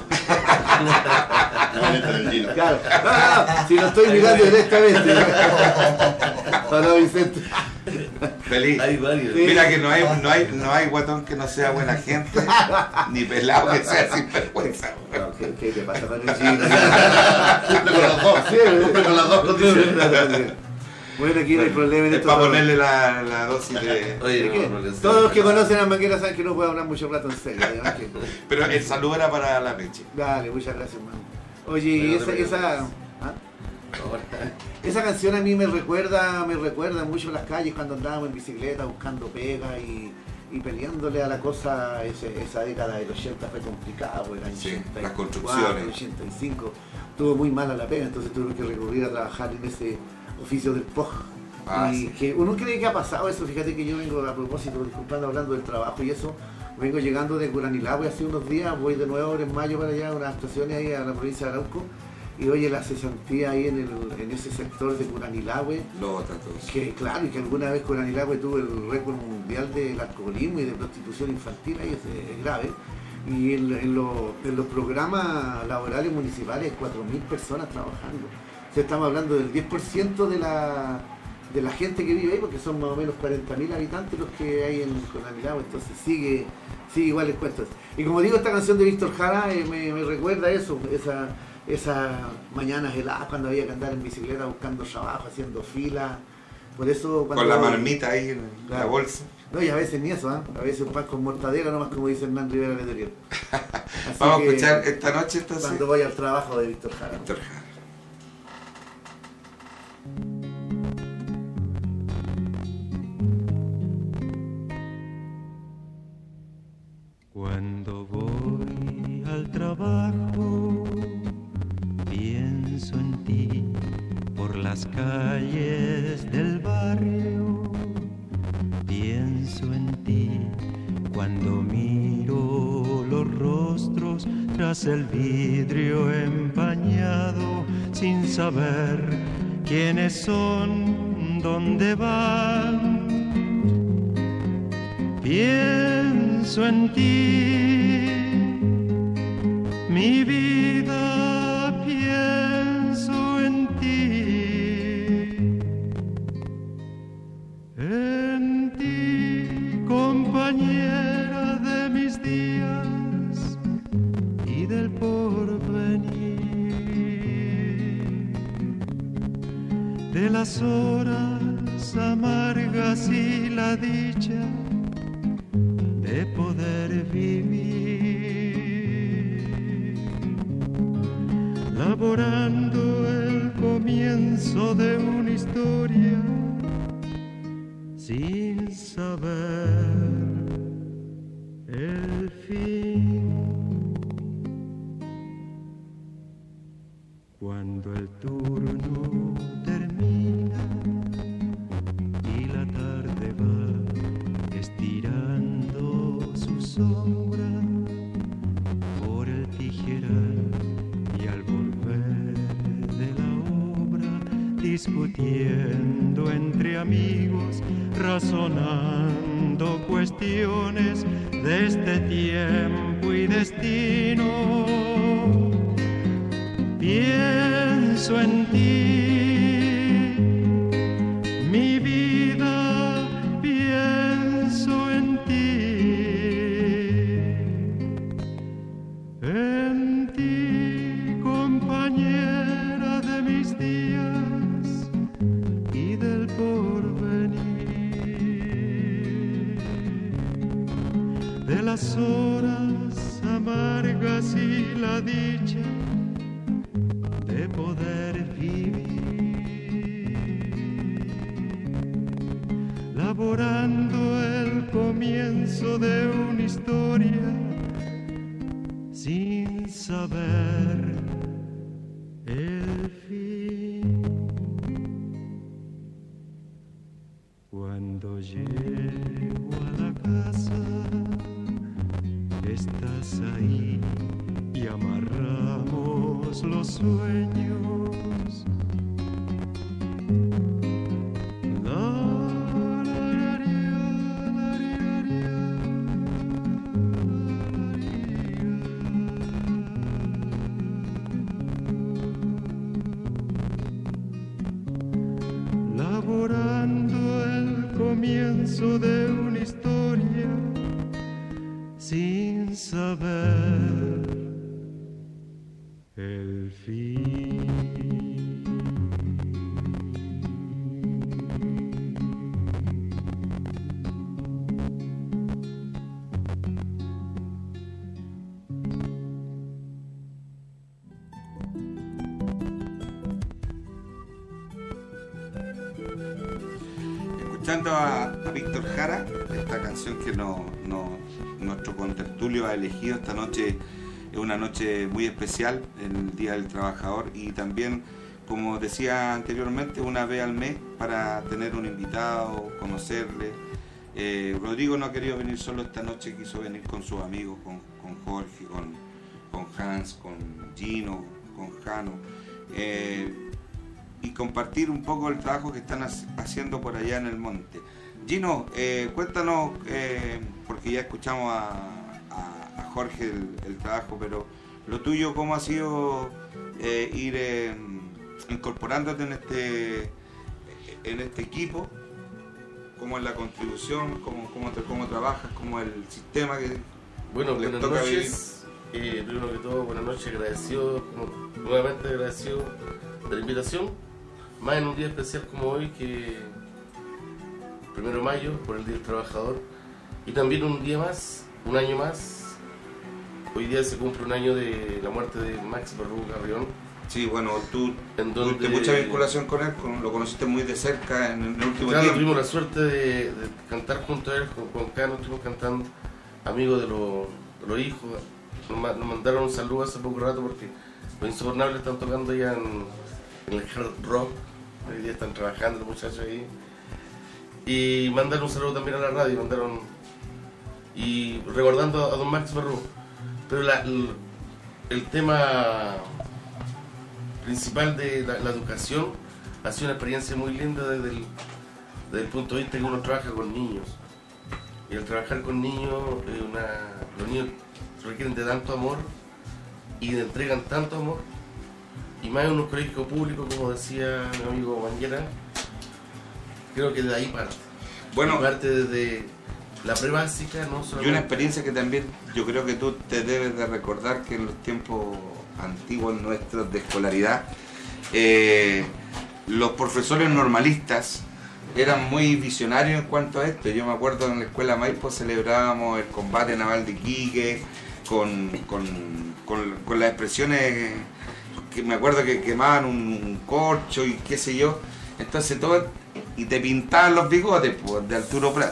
Claro, no, si lo estoy mirando directamente. Hola, Vicente. Feliz. Hay varios. Sí. Mira que no hay guatón que no sea buena gente, ni pelado que sea sin vergüenza. ¿Qué te pasa con el chino? Con las dos condiciones. Bueno, aquí no hay problema en esto. Es para ponerle la dosis de... Oye, todos los que conocen a Manguera saben que no puedo hablar mucho rato en serio. Pero el saludo era para la Peche. Dale, muchas gracias, hermano. Oye, esa canción a mí me recuerda mucho las calles cuando andábamos en bicicleta buscando pega y peleándole a la cosa. Esa década del 80 fue complicada, porque el año 84, las construcciones. 85 estuvo muy mala la pega, entonces tuve que recurrir a trabajar en ese oficio del POG. Que uno cree que ha pasado eso. Fíjate que yo vengo, a propósito, disculpando, hablando del trabajo y eso, vengo llegando de Curanilahue hace unos días, voy de nuevo ahora en mayo para allá, unas actuaciones ahí a la provincia de Arauco, y oye, la cesantía ahí en ese sector de Curanilahue, que claro, y que alguna vez Curanilahue tuvo el récord mundial del alcoholismo y de prostitución infantil, ahí es grave. Y en los programas laborales municipales, 4.000 personas trabajando. O sea, estamos hablando del 10% de la gente que vive ahí, porque son más o menos 40.000 habitantes los que hay en Conamilagua, entonces sigue igual les cuento. Y como digo, esta canción de Víctor Jara me recuerda eso, esas mañanas heladas cuando había que andar en bicicleta buscando trabajo, haciendo fila. Por eso cuando con la marmita ahí en la bolsa. No, y a veces ni eso, a veces un pan con mortadela, nomás como dice Hernán Rivera Letelier. Vamos a escuchar esta noche entonces. Cuando voy al trabajo de Víctor Jara. Víctor Jara. Cuando voy al trabajo, pienso en ti por las calles del barrio. Pienso en ti cuando miro los rostros tras el vidrio empañado, sin saber quiénes son, dónde van. Pienso en ti, mi vida, pienso en ti, compañera de mis días y del porvenir, de las horas amargas y la dicha de poder vivir, laborando el comienzo de una historia sin saber el fin. Cuando el turno termina y la tarde va estirando su sombra por el tijeral, y al volver de la obra, discutiendo entre amigos, razonando cuestiones de este tiempo y destino, pienso en ti, mi vida, pienso en ti, compañera de mis días y del porvenir, de las horas amargas y la dicha de poder vivir, laborando el comienzo de una historia sin saber el fin. Cuando llego a la casa, estás ahí y amarramos los sueños. Laborando el comienzo de una historia sin saber el fin. Escuchando a Víctor Jara, esta canción que nuestro contertulio ha elegido esta noche. Es una noche muy especial, el Día del Trabajador, y también, como decía anteriormente, una vez al mes para tener un invitado, conocerle. Rodrigo no ha querido venir solo esta noche, quiso venir con sus amigos, con Jorge, con Hans, con Gino, con Jano, y compartir un poco el trabajo que están haciendo por allá en el monte. Gino, cuéntanos, porque ya escuchamos a Jorge el trabajo, pero lo tuyo, ¿cómo ha sido ir incorporándote en este equipo? ¿Cómo es la contribución? ¿Cómo trabajas? ¿Cómo es el sistema que bueno, les buenas toca noches. Primero que todo, buenas noches, agradecido, nuevamente agradecido de la invitación, más en un día especial como hoy, que 1 de mayo, por el Día del Trabajador, y también un día más, un año más. Hoy día se cumple un año de la muerte de Max Barrú Carrión. Sí, bueno, tú tuviste mucha vinculación con él, lo conociste muy de cerca en el último claro, tiempo. Tuvimos la suerte de cantar junto a él, con Juan Cano, estuvimos cantando, amigos de los hijos. Nos mandaron un saludo hace poco rato porque los Insobornables están tocando ya en el hard rock. Hoy día están trabajando los muchachos ahí. Y mandaron un saludo también a la radio, y recordando a don Max Barrú. Pero el tema principal de la educación ha sido una experiencia muy linda desde el punto de vista que uno trabaja con niños. Y al trabajar con niños, los niños requieren de tanto amor y le entregan tanto amor, y más en unos colegios públicos, como decía mi amigo Banguera. Creo que de ahí parte. Bueno, parte desde la prebásica, no solamente. Y una experiencia que también yo creo que tú te debes de recordar, que en los tiempos antiguos nuestros de escolaridad, los profesores normalistas eran muy visionarios en cuanto a esto. Yo me acuerdo en la escuela Maipo celebrábamos el combate naval de Iquique con las expresiones que me acuerdo que quemaban un corcho y qué sé yo. Entonces todo, y te pintaban los bigotes pues, de Arturo Prat.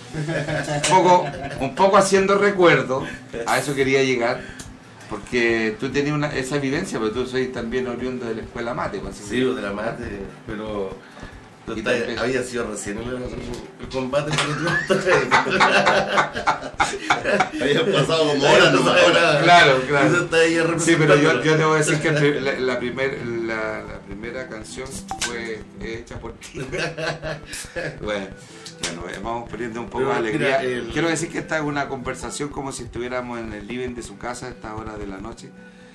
Un poco haciendo recuerdo, a eso quería llegar, porque tú tenías esa vivencia, pero tú sois también oriundo de la escuela mate. Pues, sí, de la mate, pero había sido recién el combate. Había pasado como horas, no sabía. Claro. Sí, pero yo te voy a decir que la primera canción fue hecha por ti. Bueno, vamos perdiendo un poco de alegría. Quiero decir que esta es una conversación como si estuviéramos en el living de su casa a esta hora de la noche,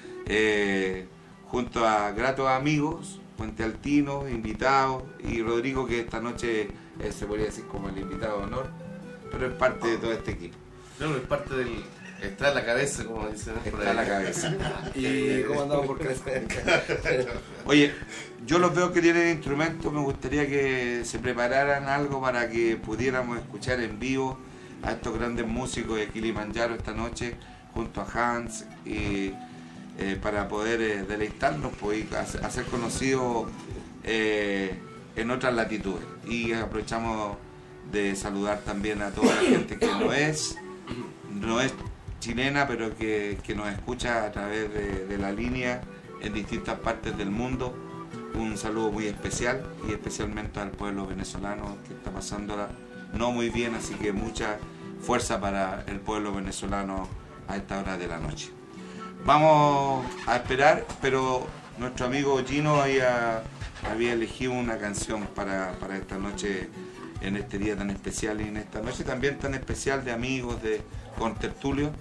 junto a gratos amigos, Puente Altino, invitados, y Rodrigo, que esta noche se podría decir como el invitado de honor, pero es parte de todo este equipo. Claro, es parte del... Está en la cabeza, como dicen. Está en la cabeza. ¿Y cómo andamos por crecer? Oye, yo los veo que tienen instrumentos, me gustaría que se prepararan algo para que pudiéramos escuchar en vivo a estos grandes músicos de Kilimanjaro esta noche, junto a Hans, para poder deleitarnos pues, y hacer conocidos en otras latitudes. Y aprovechamos de saludar también a toda la gente que no es chilena, pero que nos escucha a través de la línea en distintas partes del mundo. Un saludo muy especial, y especialmente al pueblo venezolano que está pasándola no muy bien, así que mucha fuerza para el pueblo venezolano a esta hora de la noche. Vamos a esperar, pero nuestro amigo Gino había elegido una canción para esta noche, en este día tan especial y en esta noche también tan especial de amigos, de contertulios.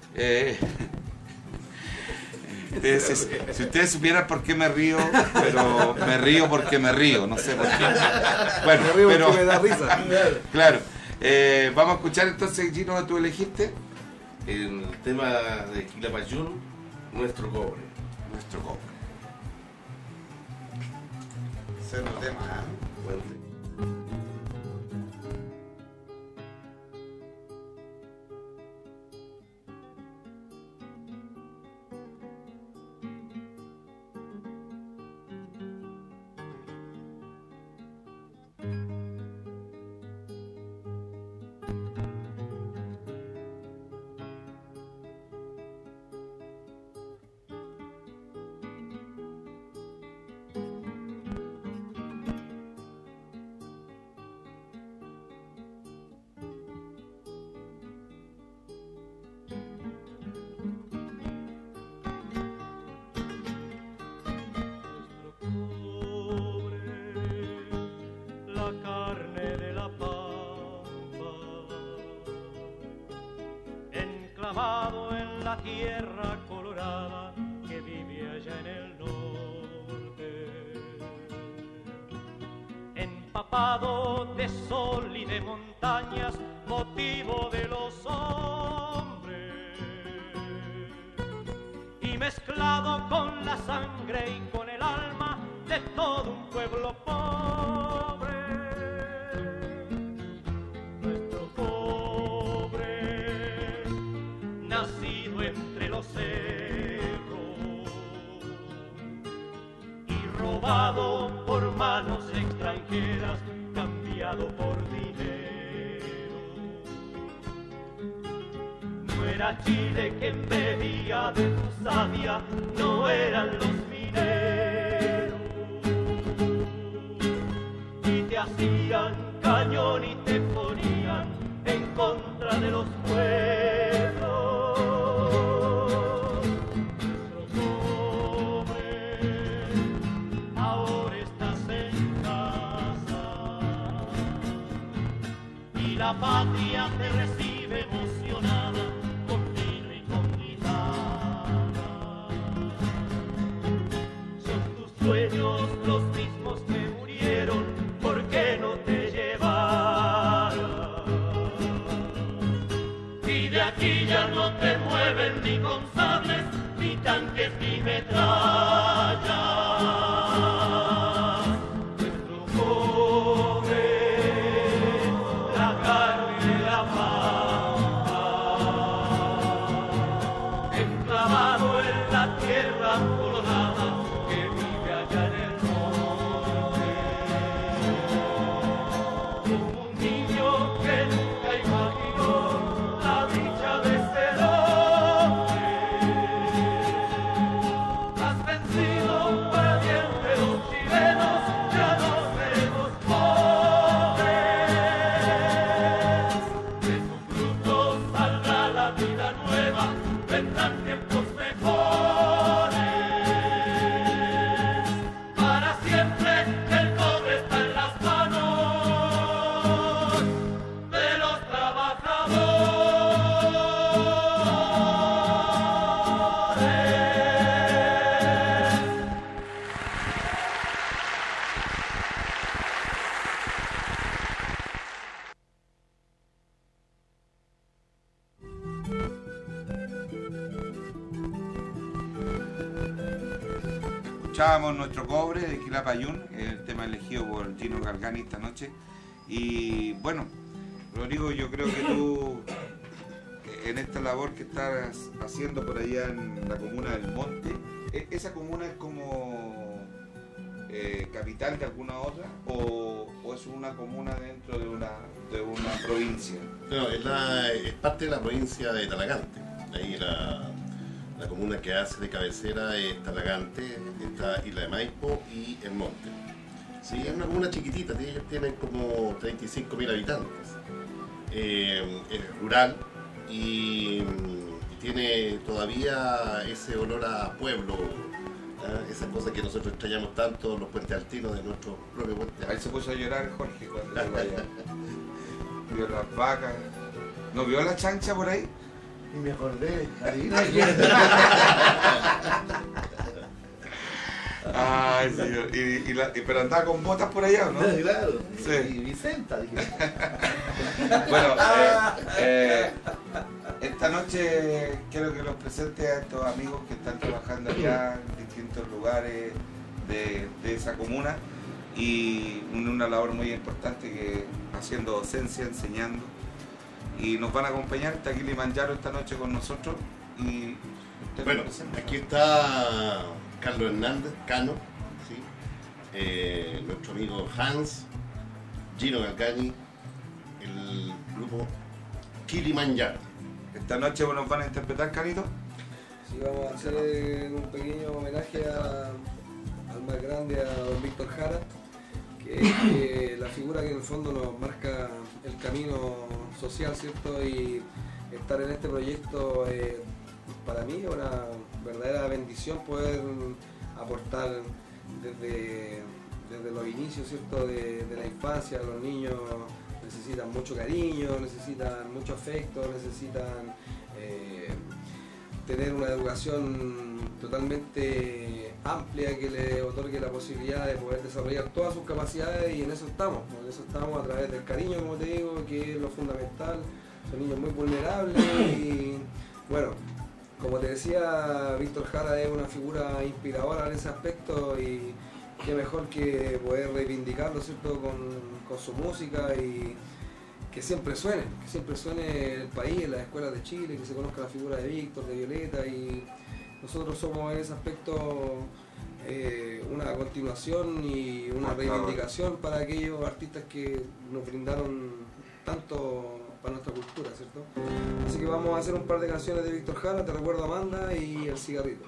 Si ustedes supieran por qué me río, pero me río porque me río, no sé por qué. Bueno, me río porque me da risa. Claro. Vamos a escuchar entonces, Gino, que tú elegiste. El tema de Quilapayún, Nuestro Cobre. Nuestro Cobre. Ese es el tema, ¿eh? Bueno. Enclavado en la tierra colorada que vive allá en el norte, en empapado de sol y de montañas, motivo de los hombres, y mezclado con la sangre y con el alma de todo un pueblo pobre. Nuestro pobre, nacido entre los cerros y robado por manos extranjeras, cambiado por dinero. No era Chile quien bebía de tu savia, no eran los mineros. Y te hacían cañón y te ponían en contra de los pueblos. La patria te recibe emocionada con vino y con guitarra. Son tus sueños los mismos que murieron, ¿por qué no te llevaron? Y de aquí ya no te mueven ni con sables, ni tanques, ni metrallas. Escuchábamos Nuestro Cobre de Quilapayún, el tema elegido por Gino Galgani esta noche. Y bueno, Rodrigo, yo creo que tú, en esta labor que estás haciendo por allá en la comuna del Monte, ¿esa comuna es como capital de alguna otra o es una comuna dentro de una provincia? No, es parte de la provincia de Talagante. Ahí la comuna que hace de cabecera es Talagante, está Isla de Maipo y El Monte. Sí, es una comuna chiquitita, ellos tienen como 35.000 habitantes. Es rural y tiene todavía ese olor a pueblo, esa cosa que nosotros extrañamos tanto, los puentes altinos de nuestro propio puente. Ahí se puso a llorar Jorge cuando llegó allá. Vio las vacas. ¿No vio la chancha por ahí? Y me acordé, ay, señor. Pero andaba con botas por allá, ¿no? Claro. Sí. Y Vicenta, dije. Bueno, esta noche quiero que los presente a estos amigos que están trabajando allá en distintos lugares de esa comuna y una labor muy importante que haciendo docencia, enseñando. Y nos van a acompañar, está Kilimanjaro esta noche con nosotros. Y bueno, aquí está Carlos Hernández, Cano, ¿sí? Nuestro amigo Hans, Gino Galgani, el grupo Kilimanjaro. Esta noche nos van a interpretar, Carito. Sí, vamos a hacer un pequeño homenaje al más grande, a don Víctor Jara, que es la figura que en el fondo nos marca el camino social, ¿cierto? Y estar en este proyecto para mí es una verdadera bendición poder aportar desde los inicios, ¿cierto? De la infancia. Los niños necesitan mucho cariño, necesitan mucho afecto, necesitan tener una educación totalmente amplia que le otorgue la posibilidad de poder desarrollar todas sus capacidades, y en eso estamos a través del cariño, como te digo, que es lo fundamental. Son niños muy vulnerables y bueno, como te decía, Víctor Jara es una figura inspiradora en ese aspecto, y qué mejor que poder reivindicarlo, ¿cierto?, con su música, y que siempre suene el país, en las escuelas de Chile, que se conozca la figura de Víctor, de Violeta, y nosotros somos en ese aspecto una continuación y una reivindicación para aquellos artistas que nos brindaron tanto para nuestra cultura, ¿cierto? Así que vamos a hacer un par de canciones de Víctor Jara, Te recuerdo Amanda y El cigarrito.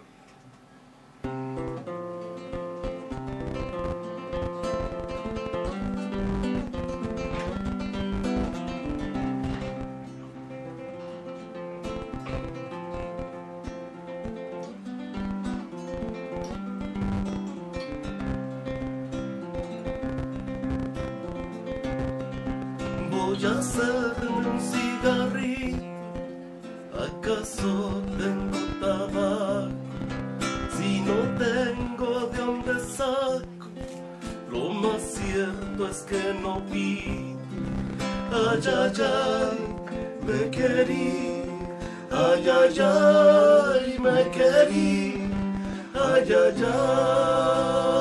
Voy a hacerme un cigarrito, ¿acaso tengo tabaco? Si no tengo, ¿de dónde saco? Lo más cierto es que no pido. Ay, ay, ay, me querí. Ay, ay, ay, me querí. Ay, ay, ay.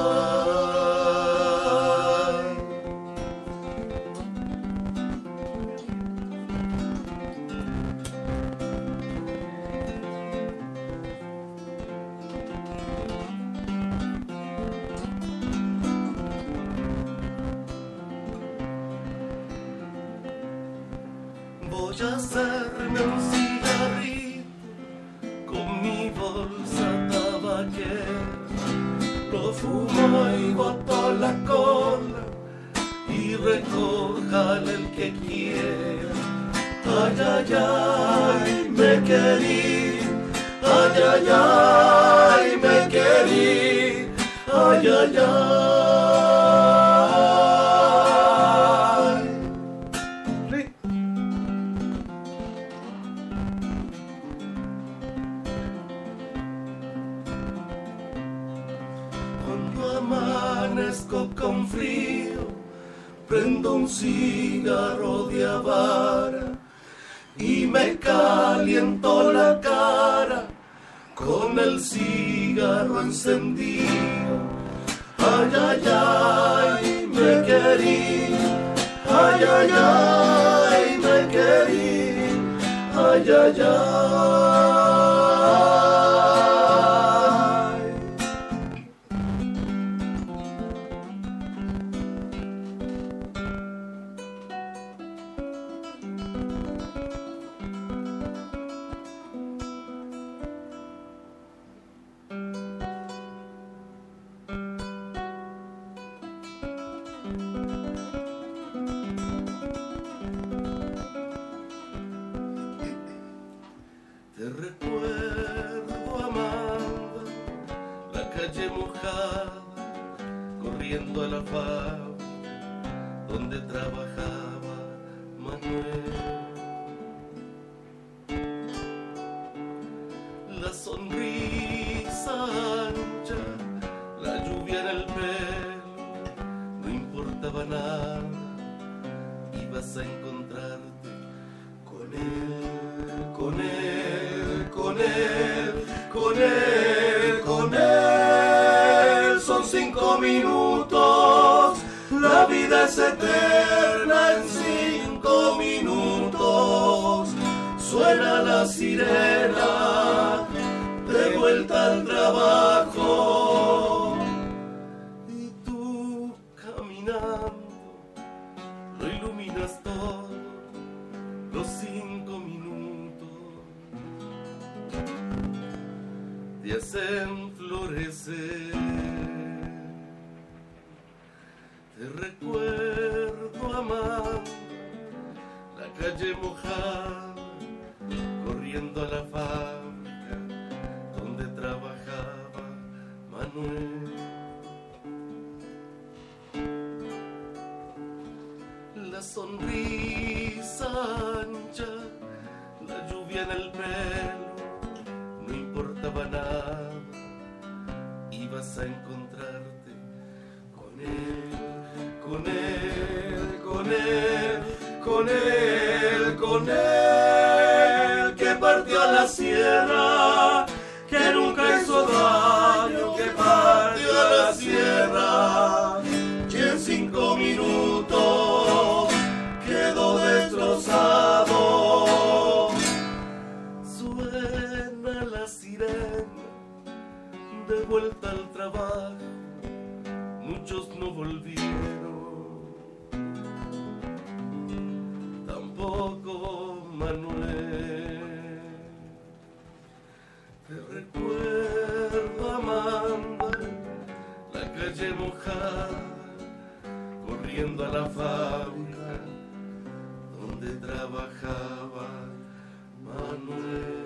Voy a hacerme un cigarrito con mi bolsa tabaquera. Lo fumo y boto la cola y recójale el que quiera. Ay, ay, ay, me querí. Ay, ay, ay, me querí. Ay, ay, ay. Amanezco con frío, prendo un cigarro de Habara y me caliento la cara con el cigarro encendido. Ay, ay, ay, me querí. Ay, ay, ay, me querí. Ay, ay, ay. Te recuerdo, Amanda, la calle mojada, corriendo a la fábrica donde trabajaba Manuel. La sonrisa ancha, la lluvia en el pelo, no importaba nada, ibas a encontrarte con él, con él, con él, con él, con él. Son 5 minutos, la vida es eterna en 5 minutos. Suena la sirena, de vuelta al trabajo. Y tú caminando, lo iluminas todo, los 5 minutos te hacen florecer. Te recuerdo, Amanda, la calle mojada, corriendo a la fábrica donde trabajaba Manuel. La sonrisa ancha, la lluvia en el pelo, no importaba nada, ibas vas a encontrarte con él, con él, con él, con él, con él, que partió a la sierra, que nunca hizo daño, que partió a la sierra, y en 5 minutos quedó destrozado. Suena la sirena de vuelta al trabajo, muchos no volvieron, tampoco Manuel. Te recuerdo, Amanda, la calle mojada, corriendo a la fábrica donde trabajaba Manuel.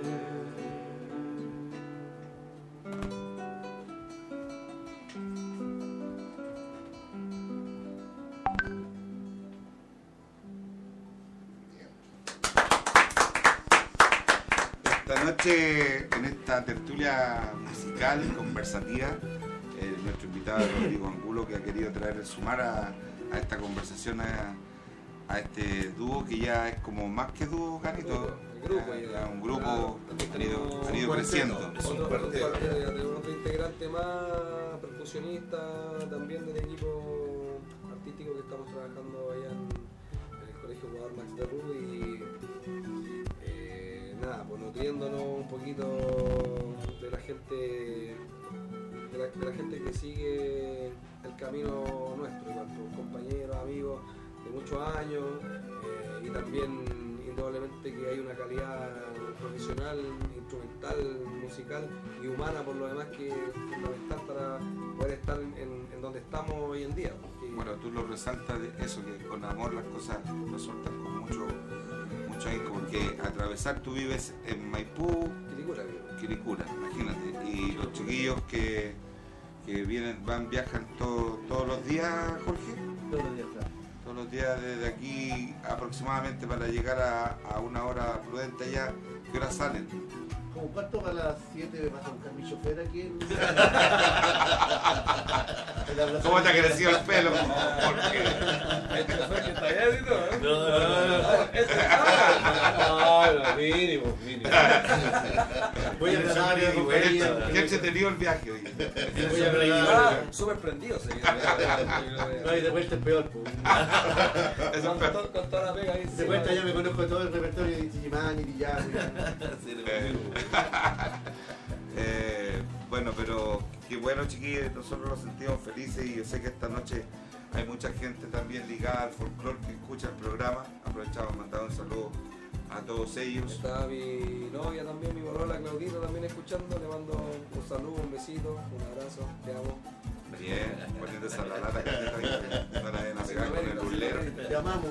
Esta noche, en esta tertulia musical y conversativa, nuestro invitado Rodrigo Angulo, que ha querido traer el sumar a esta conversación, a este dúo que ya es como más que dúo, Canito. Un grupo, han ido creciendo. Es un cuarteto. Otro integrante más, percusionista, también del equipo artístico que estamos trabajando allá en el Colegio Jugador Max de Rú y nada, pues nutriéndonos un poquito de la gente, de la gente que sigue el camino nuestro, igual, pues, compañeros, amigos de muchos años, y también indudablemente que hay una calidad profesional, instrumental, musical y humana por lo demás que es fundamental para poder estar en donde estamos hoy en día. Porque bueno, tú lo resaltas de eso, que con amor las cosas resultan con mucho ahínco, porque atravesar, tú vives en Maipú, Quilicura, imagínate, y los chiquillos que viajan todos los días, Jorge. Todos los días, claro. Todos los días desde aquí aproximadamente para llegar a una hora prudente allá. ¿Qué hora salen? Como cuarto para las 7 me pasa a buscar mi chofer aquí en... ¿Cómo te ha crecido el pelo? ¿Por qué? ¿El chofer que está allá, ¿no? No, mínimo. Voy a ganar ¿Qué entretenido el viaje hoy? Voy a ganar súper prendido. No, y de vuelta es peor. Con toda la pega ahí. De vuelta ya me conozco todo el repertorio de Digimani, Diyago. Bueno, pero qué bueno, chiquillos, nosotros nos sentimos felices y yo sé que esta noche hay mucha gente también ligada al folclore que escucha el programa. Aprovechamos para mandar un saludo a todos ellos. Está mi novia también, mi bolola Claudita también escuchando, le mando un saludo, un besito, un abrazo, te amo. Bien, poniendo esa la lata que te no la ven a pegar con el burlero. Te amamos.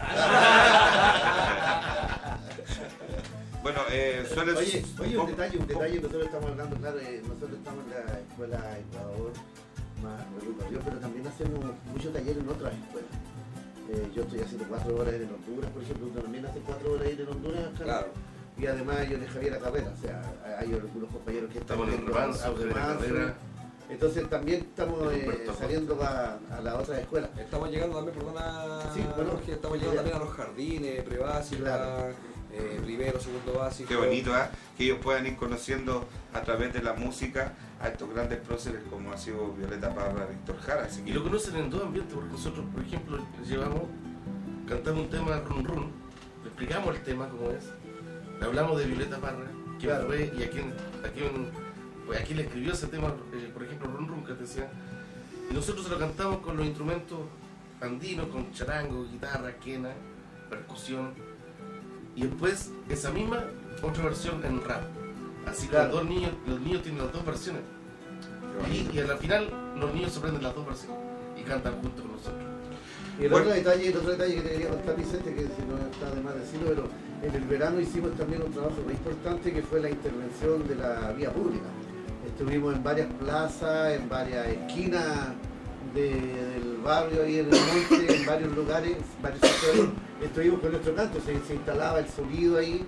Bueno, suele... Oye, un detalle, nosotros estamos hablando, claro, nosotros estamos en la escuela Ecuador, más educación, pero también hacemos muchos talleres en otras escuelas. Yo estoy haciendo 4 horas en Honduras, por ejemplo, tú también haces 4 horas en Honduras, claro. Y además yo de Javier Carrera, o sea, hay algunos compañeros que están en el entonces también estamos saliendo a las otras escuelas. Estamos llegando también, perdona, sí, bueno, Jorge, estamos llegando también a los jardines, prebásicos, claro. Primero, segundo básico. Qué bonito, que ellos puedan ir conociendo a través de la música a estos grandes próceres como ha sido Violeta Parra, Víctor Jara. Y lo conocen en todo ambiente, porque nosotros, por ejemplo, cantamos un tema Run Run, le explicamos el tema como es, le hablamos de Violeta Parra, quién claro. fue y a quién le escribió ese tema, por ejemplo Run Run que te decía, y nosotros se lo cantamos con los instrumentos andinos, con charango, guitarra, quena, percusión. Y después, esa misma, otra versión en rap. Así que los niños tienen las dos versiones. Y al final, los niños se aprenden las dos versiones y cantan junto con nosotros. Y el otro detalle que te quería contar, Vicente, que si no está de más decirlo, pero en el verano hicimos también un trabajo muy importante que fue la intervención de la vía pública. Estuvimos en varias plazas, en varias esquinas del barrio ahí en el monte, en varios lugares, varios sectores. Estuvimos con nuestro canto, se instalaba el sonido ahí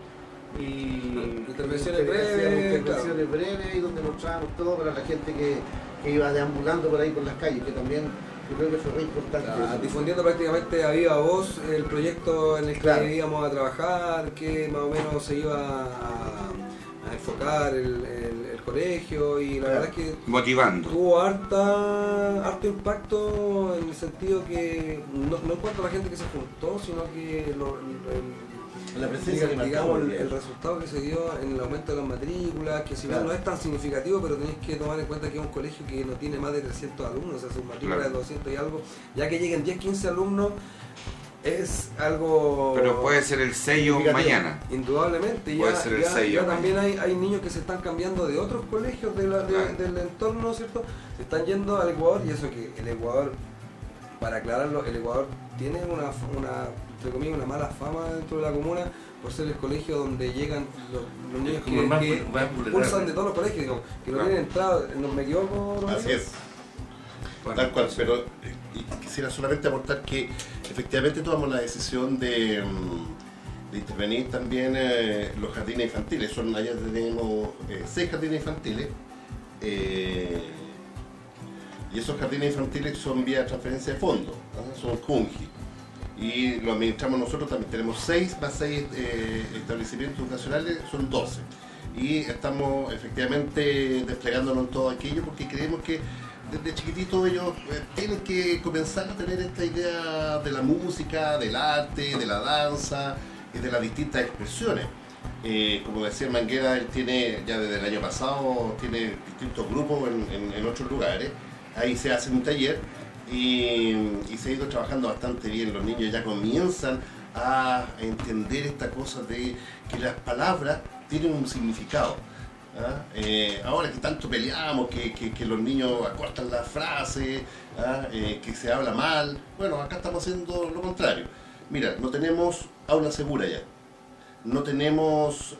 y intervenciones breves y donde mostrábamos todo para la gente que iba deambulando por ahí por las calles, que también yo creo que fue muy importante. Difundiendo prácticamente a viva voz el proyecto en el que íbamos a trabajar, que más o menos se iba a enfocar el colegio, y la verdad es que motivando. Tuvo harto impacto en el sentido que no en cuanto a la gente que se juntó, sino que la presencia digamos, el resultado que se dio en el aumento de las matrículas, que si bien no es tan significativo, pero tenéis que tomar en cuenta que es un colegio que no tiene más de 300 alumnos, o sea, sus matrículas de 200 y algo, ya que lleguen 10, 15 alumnos, es algo... Pero puede ser el sello mañana. Indudablemente, puede ser el sello ya también hay niños que se están cambiando de otros colegios del entorno, ¿cierto? Se están yendo al Ecuador, y eso que el Ecuador, para aclararlo, el Ecuador tiene entre comillas, una mala fama dentro de la comuna por ser el colegio donde llegan los niños que pulsan de todos los colegios, digamos, que no tienen entrada. ¿No me equivoco, Rodrigo? Así es. Bueno, tal cual, pero quisiera solamente aportar que efectivamente tomamos la decisión de intervenir también los jardines infantiles. Allá tenemos 6 jardines infantiles, y esos jardines infantiles son vía transferencia de fondos, ¿no? Son CUNGI. Y lo administramos nosotros también. Tenemos 6 más 6 establecimientos educacionales, son 12. Y estamos efectivamente desplegándonos en todo aquello porque creemos que desde chiquititos ellos tienen que comenzar a tener esta idea de la música, del arte, de la danza y de las distintas expresiones. Como decía Manguera, él tiene ya desde el año pasado, tiene distintos grupos en otros lugares. Ahí se hace un taller y se ha ido trabajando bastante bien. Los niños ya comienzan a entender esta cosa de que las palabras tienen un significado. Ahora que tanto peleamos, que los niños acortan las frases, que se habla mal, bueno, acá estamos haciendo lo contrario. Mira, no tenemos aula segura ya, no tenemos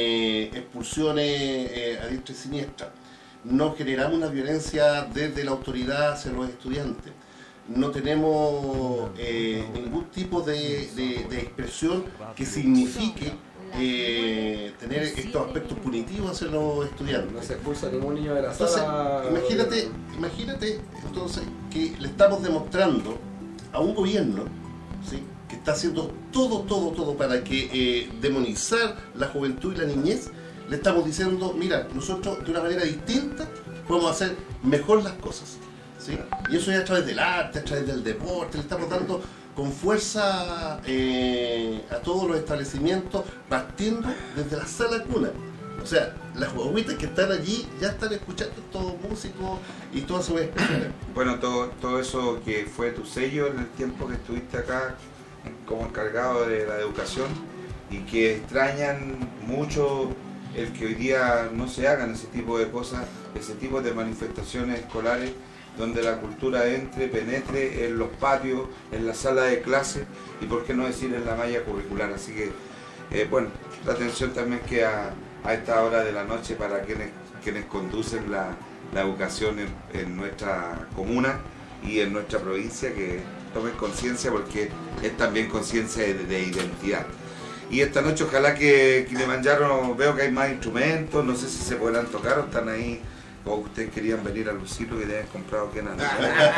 expulsiones a diestra y siniestra, no generamos una violencia desde la autoridad hacia los estudiantes, no tenemos ningún tipo de expresión que signifique tener estos aspectos punitivos hacia los estudiantes. No se expulsa ningún niño de la sala. Imagínate entonces que le estamos demostrando a un gobierno, ¿sí?, que está haciendo todo para que demonizar la juventud y la niñez. Le estamos diciendo, mira, nosotros de una manera distinta podemos hacer mejor las cosas, ¿sí? Y eso es a través del arte, a través del deporte. Le estamos dando con fuerza a todos los establecimientos, partiendo desde la sala cuna. O sea, las guaguitas que están allí ya están escuchando estos músicos y todas sus expresiones. Bueno, todo eso que fue tu sello en el tiempo que estuviste acá como encargado de la educación, y que extrañan mucho el que hoy día no se hagan ese tipo de cosas, ese tipo de manifestaciones escolares, donde la cultura penetre en los patios, en la sala de clase y por qué no decir en la malla curricular. Así que, bueno, la atención también queda a esta hora de la noche para quienes conducen la educación en nuestra comuna y en nuestra provincia, que tomen conciencia, porque es también conciencia de identidad. Y esta noche ojalá que Kilimanjaro, veo que hay más instrumentos, no sé si se podrán tocar o están ahí, o ustedes querían venir a lucirlo y deben comprado que nada.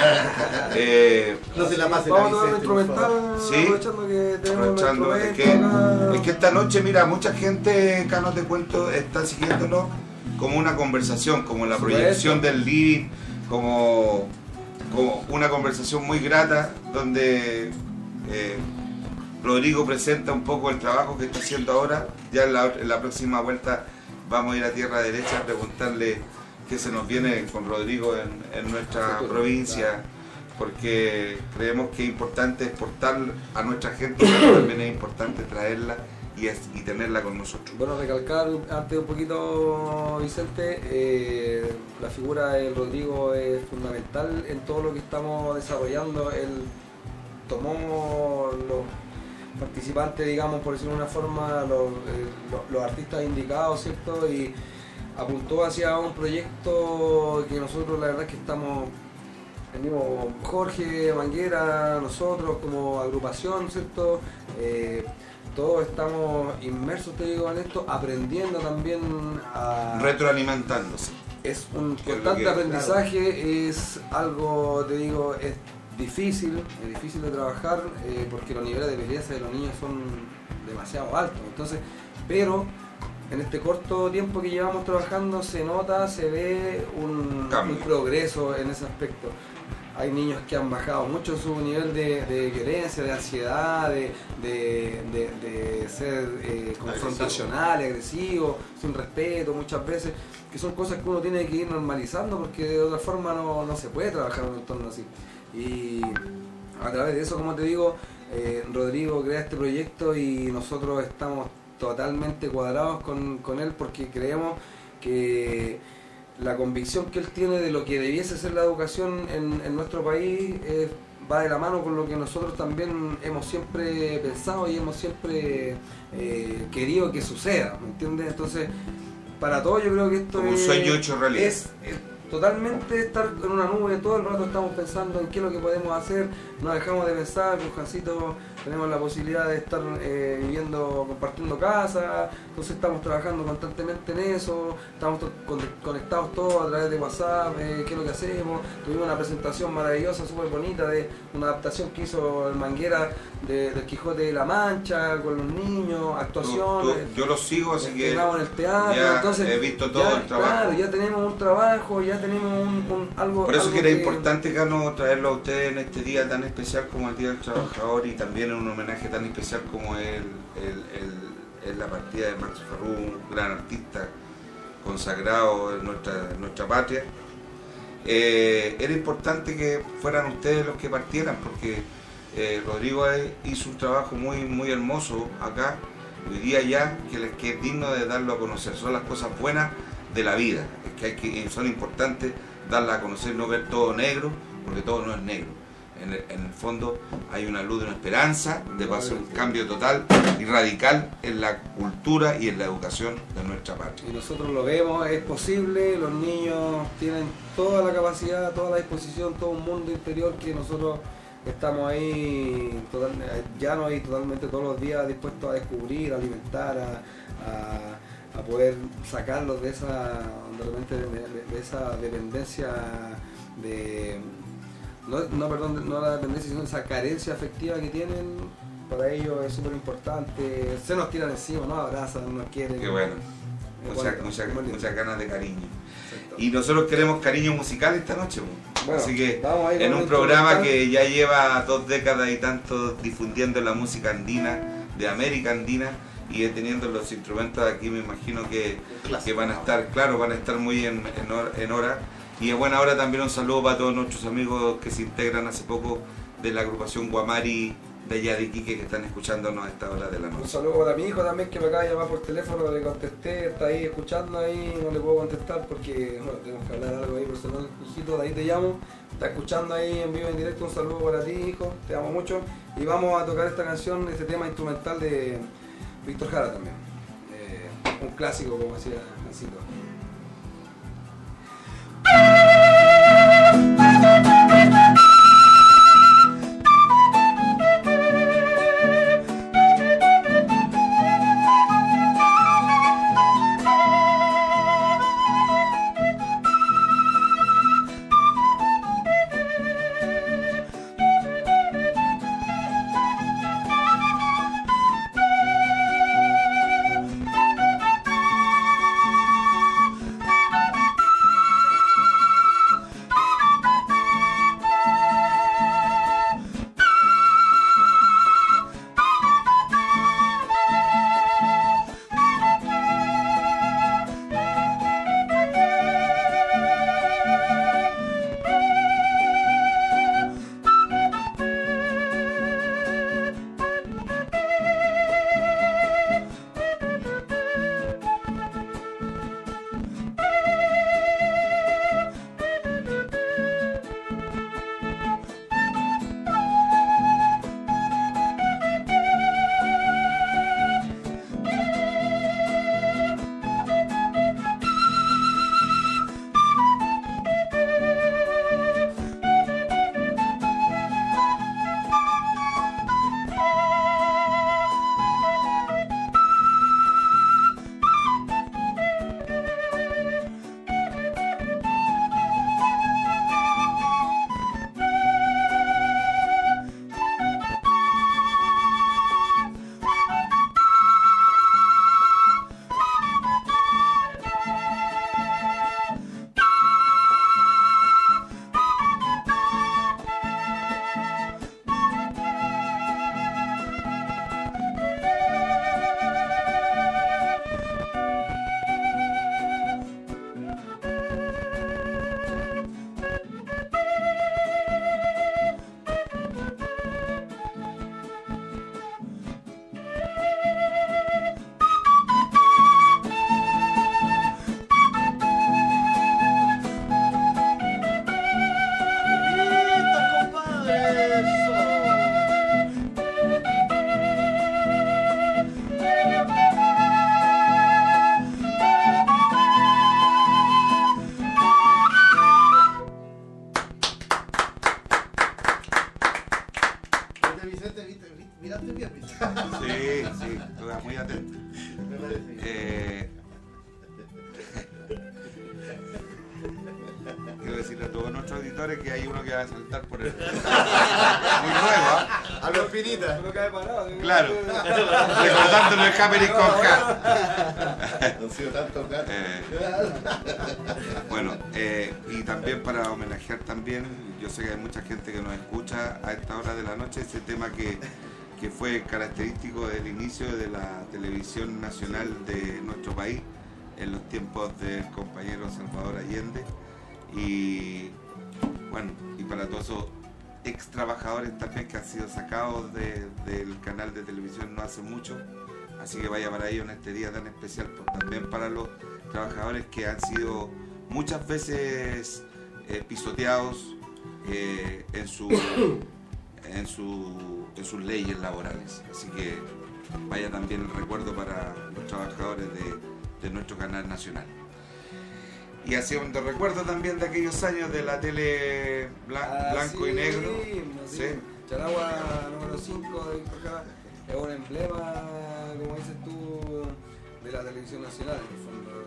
No se la pasen. Vamos a tocar un instrumental, ¿sí? Aprovechando que tenemos es que esta noche, mira, mucha gente, Canos de Cuento, está siguiéndonos como una conversación, como la proyección del living, como una conversación muy grata, donde Rodrigo presenta un poco el trabajo que está haciendo ahora. Ya en la próxima vuelta vamos a ir a Tierra Derecha a preguntarle qué se nos viene con Rodrigo en nuestra provincia, porque creemos que es importante exportar a nuestra gente, pero también es importante traerla y tenerla con nosotros. Bueno, recalcar antes un poquito, Vicente, la figura de Rodrigo es fundamental en todo lo que estamos desarrollando. Él tomó los participantes, digamos, por decirlo de una forma, los artistas indicados, ¿cierto? Y apuntó hacia un proyecto que nosotros la verdad es que estamos venimos Jorge, Manguera, nosotros como agrupación, ¿cierto? Todos estamos inmersos, te digo, en esto, aprendiendo también a... retroalimentándose. Es un constante aprendizaje, claro. Es algo, te digo, es difícil de trabajar porque los niveles de belleza de los niños son demasiado altos. Entonces, pero en este corto tiempo que llevamos trabajando se nota, se ve un progreso en ese aspecto. Hay niños que han bajado mucho su nivel de violencia, de ansiedad, de ser confrontacional, agresivo, sin respeto muchas veces, que son cosas que uno tiene que ir normalizando porque de otra forma no se puede trabajar en un entorno así. Y a través de eso, como te digo, Rodrigo crea este proyecto y nosotros estamos totalmente cuadrados con él porque creemos que la convicción que él tiene de lo que debiese ser la educación en nuestro país va de la mano con lo que nosotros también hemos siempre pensado y hemos siempre querido que suceda, ¿me entiendes? Entonces, para todos yo creo que esto como un sueño hecho realidad. Es totalmente estar en una nube, todo el rato estamos pensando en qué es lo que podemos hacer, no dejamos de pensar, con Jancito tenemos la posibilidad de estar viviendo, compartiendo casa, entonces estamos trabajando constantemente en eso, estamos conectados todos a través de WhatsApp, qué es lo que hacemos, tuvimos una presentación maravillosa, súper bonita de una adaptación que hizo el Manguera del Quijote de la Mancha, con los niños, actuaciones. Yo lo sigo, así que en el teatro, ya entonces, he visto todo el trabajo. Claro, ya tenemos un trabajo, ya tenemos algo. Por eso algo que era importante, Carlos, traerlo a ustedes en este día tan especial como el Día del Trabajador y también en un homenaje tan especial como es la partida de Max Farrú, un gran artista consagrado en nuestra patria. Era importante que fueran ustedes los que partieran porque Rodrigo hizo un trabajo muy hermoso acá, hoy día ya, que es digno de darlo a conocer. Son las cosas buenas de la vida, son importantes darlas a conocer, no ver todo negro, porque todo no es negro. En el fondo hay una luz de una esperanza de pasar un cambio total y radical en la cultura y en la educación de nuestra patria. Y nosotros lo vemos, es posible, los niños tienen toda la capacidad, toda la disposición, todo un mundo interior que nosotros estamos ahí llanos y totalmente todos los días dispuestos a descubrir, a alimentar, a poder sacarlos de esa dependencia no la dependencia, sino esa carencia afectiva que tienen. Para ellos es súper importante, se nos tiran encima, nos abrazan, nos quieren. Qué bueno, muchas ganas de cariño. Exacto. Y nosotros queremos cariño musical esta noche, bueno, así que en un programa que ya lleva 2 décadas y tanto difundiendo la música andina, de América Andina, y teniendo los instrumentos de aquí, me imagino que van a estar muy en hora. Y es buena hora también un saludo para todos nuestros amigos que se integran hace poco de la agrupación Guamari de allá de Iquique, que están escuchándonos a esta hora de la noche. Un saludo para mi hijo también, que me acaba de llamar por teléfono, le contesté, está ahí escuchando ahí, no le puedo contestar porque tenemos que hablar algo ahí personal. Hijito, de ahí te llamo, está escuchando ahí en vivo en directo, un saludo para ti, hijo, te amo mucho. Y vamos a tocar esta canción, este tema instrumental de Víctor Jara también, un clásico, como decía Jancito. Vicente, miraste bien, Vicente. Sí, estuve muy atento. Me parece bien. Quiero decirle a todos nuestros auditores que hay uno que va a saltar por el... Muy nuevo, ¿ah? A los pinitas. No cae parado. Claro. Recordándolo el Happening con K. No han sido tantos gatos. Bueno, y también para homenajear también, yo sé que hay mucha gente que nos escucha a esta hora de la noche, ese tema que fue característico del inicio de la televisión nacional de nuestro país en los tiempos del compañero Salvador Allende. Y bueno, y para todos esos ex trabajadores también que han sido sacados del canal de televisión no hace mucho, así que vaya para ellos en este día tan especial, pues también para los trabajadores que han sido muchas veces pisoteados en sus leyes laborales, así que vaya también el recuerdo para los trabajadores de nuestro canal nacional. Y haciendo recuerdo también de aquellos años de la tele blanco y negro. Sí. Charagua número 5 de Víctor Jara es un emblema, como dices tú, de la televisión nacional. En el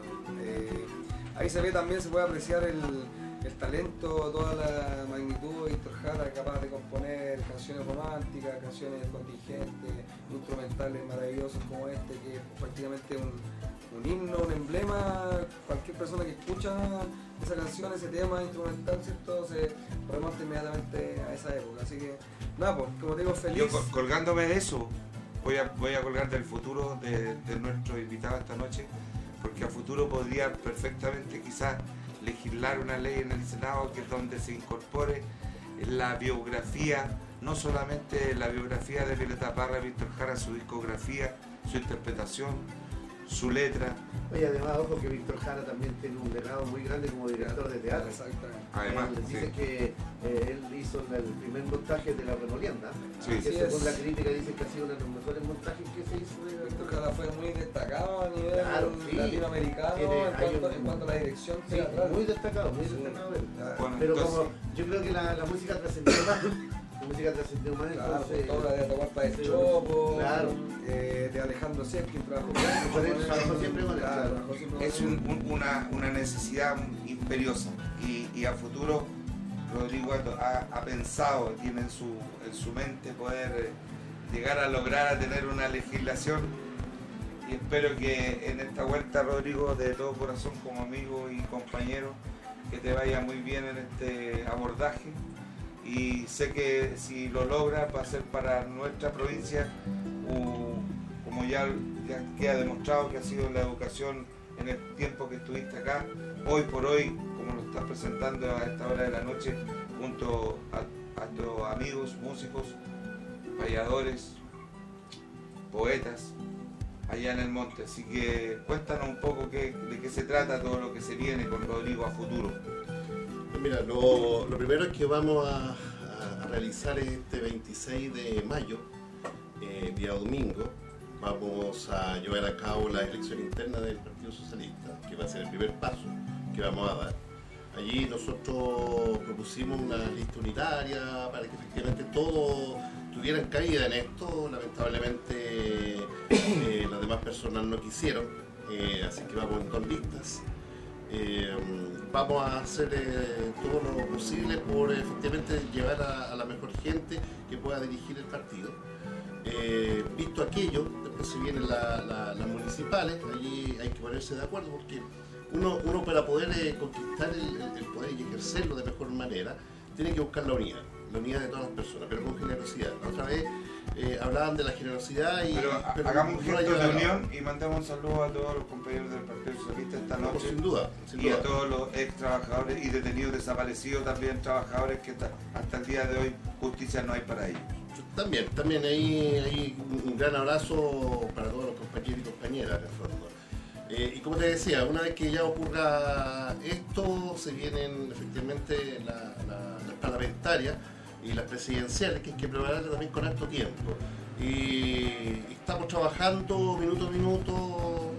fondo. Ahí se ve también, se puede apreciar el talento, toda la magnitud de Víctor Jara, capaz de componer canciones románticas, canciones contingentes, instrumentales maravillosos como este, que es prácticamente un himno, un emblema. Cualquier persona que escucha esa canción, ese tema instrumental, ¿cierto? Se remonta inmediatamente a esa época. Así que, nada, pues, como te digo, feliz. Yo colgándome de eso, voy a colgar del futuro de nuestro invitado esta noche, porque a futuro podría perfectamente quizás legislar una ley en el Senado que es donde se incorpore la biografía, no solamente la biografía de Violeta Parra y Víctor Jara, su discografía, su interpretación, su letra. Oye, además, ojo que Víctor Jara también tiene un legado muy grande como director de teatro. Exactamente. Además, dicen que él hizo el primer montaje de La Remolienda, sí, que según la crítica dicen que ha sido uno de los mejores montajes que se hizo. Víctor Jara fue muy destacado a nivel latinoamericano en cuanto a la dirección teatral. Muy destacado, muy destacado. Bueno, pero entonces, como yo creo que la música trascendió más. La música trascendió más, claro, entonces... toda la de Atahualpa de Chopo, claro. De Alejandro Siemkin, trabajó siempre con él. Es una necesidad imperiosa y a futuro Rodrigo ha pensado, tiene en su mente poder llegar a lograr a tener una legislación, y espero que en esta vuelta, Rodrigo, de todo corazón como amigo y compañero, que te vaya muy bien en este abordaje. Y sé que si lo logras va a ser para nuestra provincia, como ya queda demostrado que ha sido la educación en el tiempo que estuviste acá, hoy por hoy, como lo estás presentando a esta hora de la noche, junto a tus amigos, músicos, bailadores, poetas, allá en el monte. Así que cuéntanos un poco de qué se trata todo lo que se viene con Rodrigo a futuro. Mira, lo primero es que vamos a realizar este 26 de mayo, día domingo, vamos a llevar a cabo la elección interna del Partido Socialista, que va a ser el primer paso que vamos a dar. Allí nosotros propusimos una lista unitaria para que efectivamente todos tuvieran caída en esto. Lamentablemente las demás personas no quisieron, así que vamos en 2 listas. Vamos a hacer todo lo posible por efectivamente llevar a la mejor gente que pueda dirigir el partido. Visto aquello, después se vienen las municipales, allí hay que ponerse de acuerdo, porque uno para poder conquistar el poder y ejercerlo de mejor manera, tiene que buscar la unidad de todas las personas, pero con generosidad. La otra vez hablaban de la generosidad y... Pero hagamos un gesto de unión y mandamos un saludo a todos los compañeros del Partido Socialista esta noche. Sin duda. Y a todos los ex trabajadores y detenidos desaparecidos, también trabajadores que hasta el día de hoy justicia no hay para ellos. También hay un gran abrazo para todos los compañeros y compañeras en el fondo. Y como te decía, una vez que ya ocurra esto, se vienen efectivamente las parlamentarias y las presidenciales, que hay que prepararlas también con harto tiempo. Y estamos trabajando minuto a minuto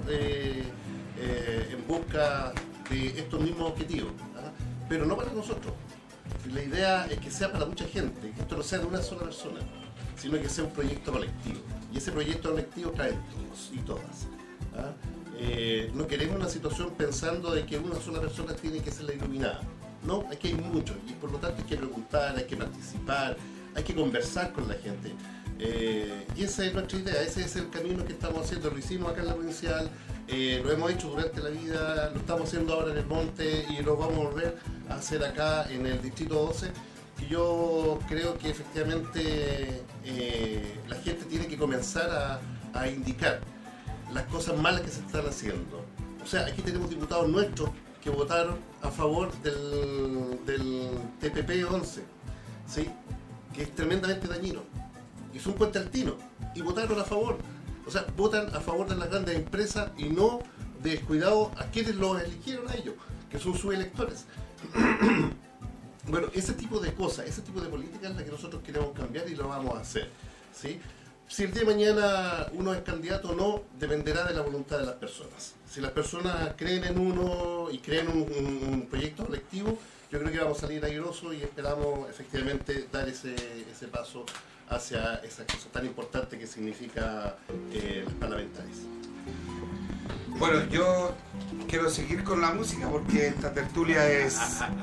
en busca de estos mismos objetivos, ¿ah? Pero no para nosotros. La idea es que sea para mucha gente, que esto no sea de una sola persona, sino que sea un proyecto colectivo. Y ese proyecto colectivo trae todos y todas. ¿Ah? No queremos una situación pensando de que una sola persona tiene que ser la iluminada. No, aquí hay muchos y por lo tanto hay que preguntar, hay que participar, hay que conversar con la gente. Y esa es nuestra idea, ese es el camino que estamos haciendo. Lo hicimos acá en la provincial, lo hemos hecho durante la vida, lo estamos haciendo ahora en el monte y lo vamos a volver a hacer acá en el distrito 12. Y yo creo que efectivamente la gente tiene que comenzar a indicar las cosas malas que se están haciendo. O sea, aquí tenemos diputados nuestros que votaron a favor del TPP-11, ¿sí? Que es tremendamente dañino. Y son puentealtinos y votaron a favor. O sea, votan a favor de las grandes empresas y no descuidado a quienes los eligieron a ellos, que son sus electores. Bueno, ese tipo de cosas, ese tipo de política es la que nosotros queremos cambiar y lo vamos a hacer, ¿sí? Si el día de mañana uno es candidato o no, dependerá de la voluntad de las personas. Si las personas creen en uno y creen un proyecto colectivo, yo creo que vamos a salir airosos y esperamos efectivamente dar ese paso hacia esa cosa tan importante que significa las parlamentarias. Bueno, yo quiero seguir con la música porque esta tertulia es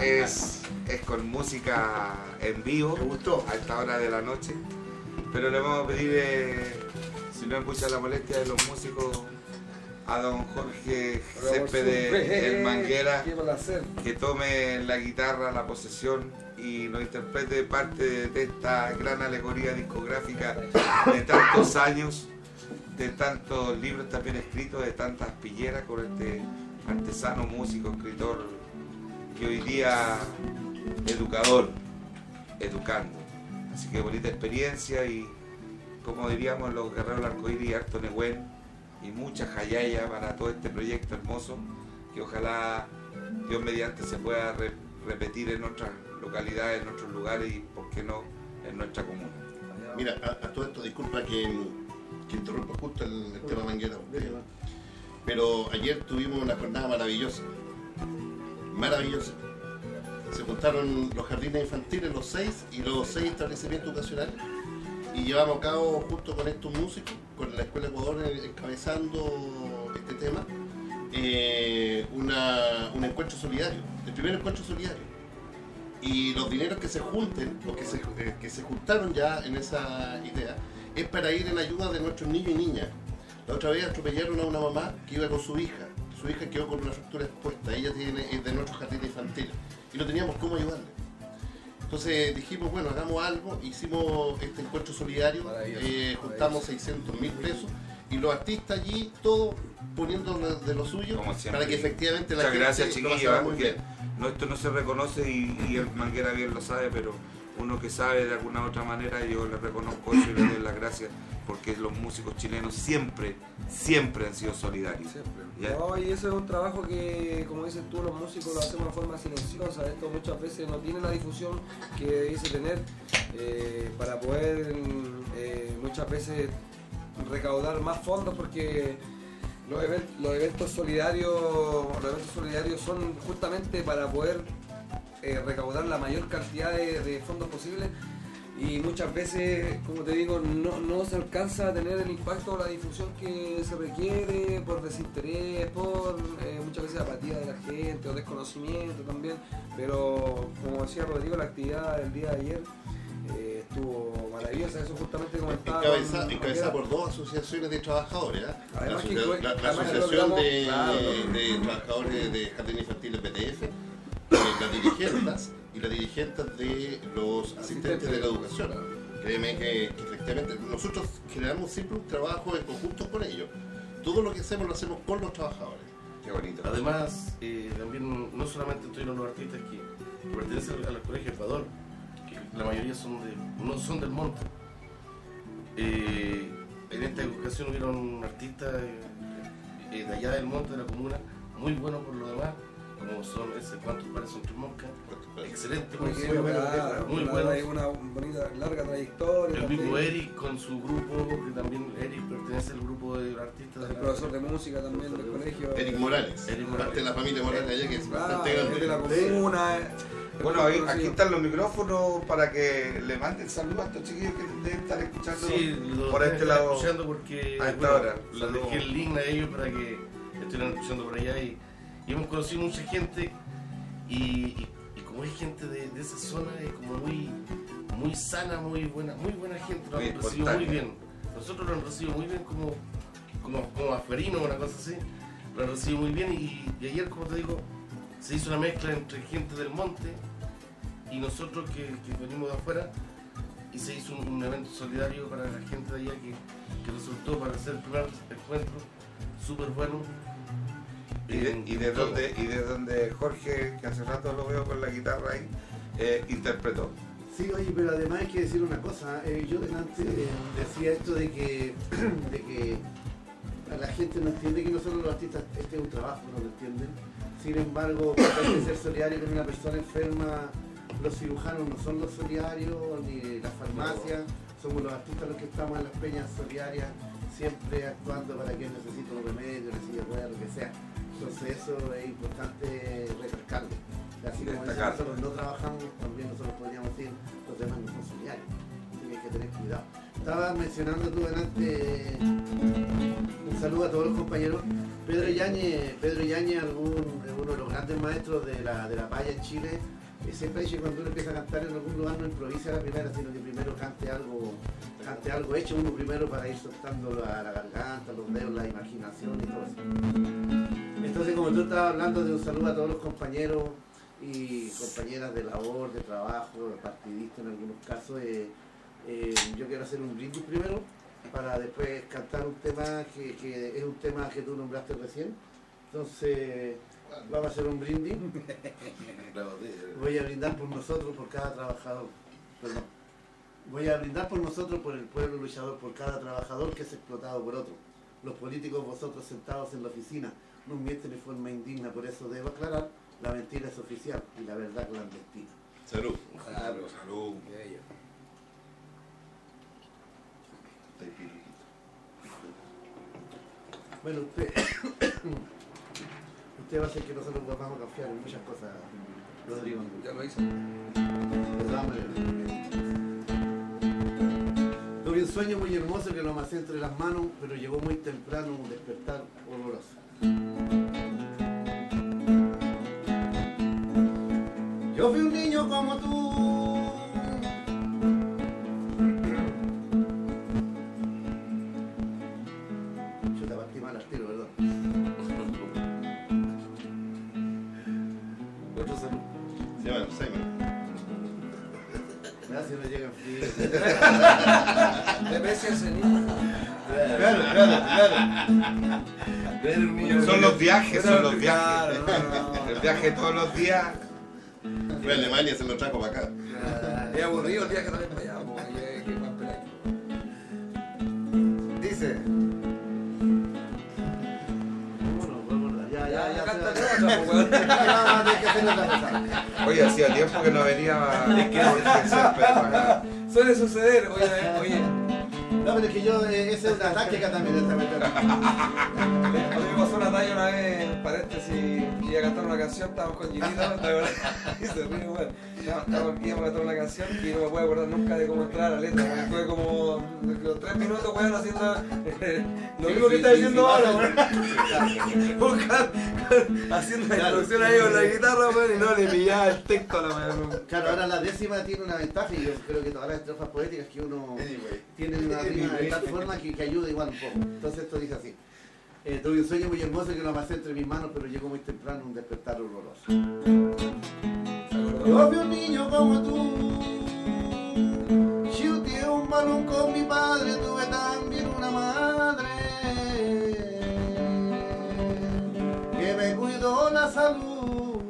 con música en vivo. ¿Te gustó? A esta hora de la noche. Pero le vamos a pedir, si no escucha la molestia de los músicos, a don Jorge Céspedes El Manguera, que tome la guitarra, la posesión y nos interprete parte de esta gran alegoría discográfica de tantos años, de tantos libros también escritos, de tantas pilleras con este artesano, músico, escritor, que hoy día educador, educando. Así que bonita experiencia y, como diríamos los guerreros del arcoíris, harto Nehuen y mucha jayaya para todo este proyecto hermoso que ojalá Dios mediante se pueda repetir en otras localidades, en otros lugares y, por qué no, en nuestra comuna. Mira, a todo esto, disculpa que interrumpa justo el tema Manguera, pero ayer tuvimos una jornada maravillosa, se juntaron los jardines infantiles, los 6 y los 6 establecimientos educacionales y llevamos a cabo junto con estos músicos, con la Escuela Ecuador encabezando este tema, un encuentro solidario, el primer encuentro solidario. Y los dineros que se junten, o que se juntaron ya en esa idea, es para ir en ayuda de nuestros niños y niñas. La otra vez atropellaron a una mamá que iba con su hija quedó con una fractura expuesta, ella es de nuestros jardines infantiles y no teníamos cómo ayudarle. Entonces dijimos, bueno, hagamos algo, hicimos este encuentro solidario, juntamos 600.000 pesos y los artistas allí, todos poniendo de lo suyo para que efectivamente la gente gracias, lo pasara muy bien. No, esto no se reconoce y el Manguera bien lo sabe, pero uno que sabe de alguna otra manera, yo le reconozco eso y le doy las gracias porque los músicos chilenos siempre han sido solidarios. No, y eso es un trabajo que, como dices tú, los músicos lo hacemos de forma silenciosa. Esto muchas veces no tiene la difusión que debiese tener para poder muchas veces recaudar más fondos, porque los eventos solidarios son justamente para poder recaudar la mayor cantidad de fondos posibles y muchas veces, como te digo, no se alcanza a tener el impacto o la difusión que se requiere por desinterés, por muchas veces apatía de la gente o desconocimiento también, pero como decía Rodrigo, la actividad del día de ayer estuvo maravillosa, eso justamente comentaba. Encabezada por 2 asociaciones de trabajadores, además la Asociación de Trabajadores de Jardines Infantiles BTF, las dirigentas y las dirigentes de los asistentes de la educación. Créeme que efectivamente nosotros generamos siempre un trabajo en conjunto con ellos. Todo lo que hacemos lo hacemos con los trabajadores. Qué bonito. Además, también no solamente estuvieron los artistas que pertenecen al Colegio Ecuador, que la mayoría no son del monte. En esta educación hubieron artistas de allá del monte, de la comuna, muy buenos por lo demás, como son ¿Cuántos pares son tus moscas? Excelente, muy bueno. Hay una bonita, larga trayectoria. El mismo Eric con su grupo, que también Eric pertenece al grupo de artistas. El profesor de música también del colegio. Eric Morales, parte de la familia Morales allá, que es bastante grande. De la comuna. Bueno, aquí están los micrófonos para que le manden saludos a estos chiquillos que deben estar escuchando. escuchando Sí, por este lado. Escuchando porque a esta hora. Les dejé el link a ellos para que estuvieran escuchando por allá y hemos conocido mucha gente y como hay gente de esa zona es como muy sana, muy buena gente, lo han recibido muy bien. Nosotros lo han recibido muy bien como afuerinos, una cosa así, lo han recibido muy bien y ayer, como te digo, se hizo una mezcla entre gente del monte y nosotros que venimos de afuera y se hizo un evento solidario para la gente de allá que resultó para ser el primer encuentro súper bueno. Y de donde Jorge, que hace rato lo veo con la guitarra ahí, interpretó. Sí, oye, pero además hay que decir una cosa. Yo delante decía esto de que a la gente no entiende que nosotros los artistas, este es un trabajo, no lo entienden. Sin embargo, hay que ser solidario con una persona enferma. Los cirujanos no son los solidarios, ni las farmacias, somos los artistas los que estamos en las peñas solidarias, siempre actuando para quien necesita un remedio, una silla de ruedas, lo que sea. Entonces eso es importante recalcarlo. Así como nosotros no trabajamos, también nosotros podríamos decir, los demás no son solidarios. Así que hay que tener cuidado. Estaba mencionando tú delante, un saludo a todos los compañeros. Pedro Yáñez es uno de los grandes maestros de la paya en Chile. Siempre dice que cuando uno empieza a cantar en algún lugar no improvisa la primera, sino que primero cante algo hecho, uno primero para ir soltando la garganta, los dedos, la imaginación y todo eso. Entonces, como tú estabas hablando de un saludo a todos los compañeros y compañeras de labor, de trabajo, partidistas en algunos casos, yo quiero hacer un brindis primero para después cantar un tema que es un tema que tú nombraste recién. Entonces, vamos a hacer un brindis. Voy a brindar por nosotros, por cada trabajador. Perdón. Voy a brindar por nosotros, por el pueblo luchador, por cada trabajador que es explotado por otro. Los políticos, vosotros sentados en la oficina, nos mienten de forma indigna, por eso debo aclarar, la mentira es oficial y la verdad clandestina. Salud. Claro. Salud. Bueno, usted va a hacer que nosotros vamos a confiar en muchas cosas, Rodrigo. Ya lo hizo. Tuve un sueño muy hermoso que lo amasé entre las manos, pero llegó muy temprano un despertar horroroso. Yo fui un niño como tú. Chuta, partí mal al tiro, perdón. Otro salud. Se llama Alzheimer. Gracias, no llegan fríos. Deprecia ese niño. Claro. Son los viajes. El viaje todos los días. Fue a Alemania, se lo trajo para acá. Es aburrido el viaje también para allá, porque que más pelado. Dice. Vámonos. Ya. Canta otra, pues, weón. Ya, hay que hacer otra cosa. Oye, hacía tiempo que no venía Jorge siempre para acá. Suele suceder, oye. No, pero es que yo, ese es una táctica también esta metiendo. A mí me pasó una talla una vez, en paréntesis, iba a cantar una canción, estábamos con Ginito, y se ríe, bueno. Íbamos a cantar una canción y no me puedo acordar nunca de cómo entrar a la letra, porque estuve como 3 minutos, weón, haciendo lo mismo que está diciendo ahora, weón. Haciendo la introducción ahí con la guitarra, weón, y no le pillaba el texto a la weón. Claro, ahora la décima tiene una ventaja y yo creo que todas las estrofas poéticas que uno tiene una rima de tal forma que ayuda igual un poco. Entonces esto dice así. Tuve un sueño muy hermoso que lo amasé entre mis manos, pero llegó muy temprano un despertar horroroso. Yo fui un niño como tú, chuteé un balón con mi padre, tuve también una madre que me cuidó la salud.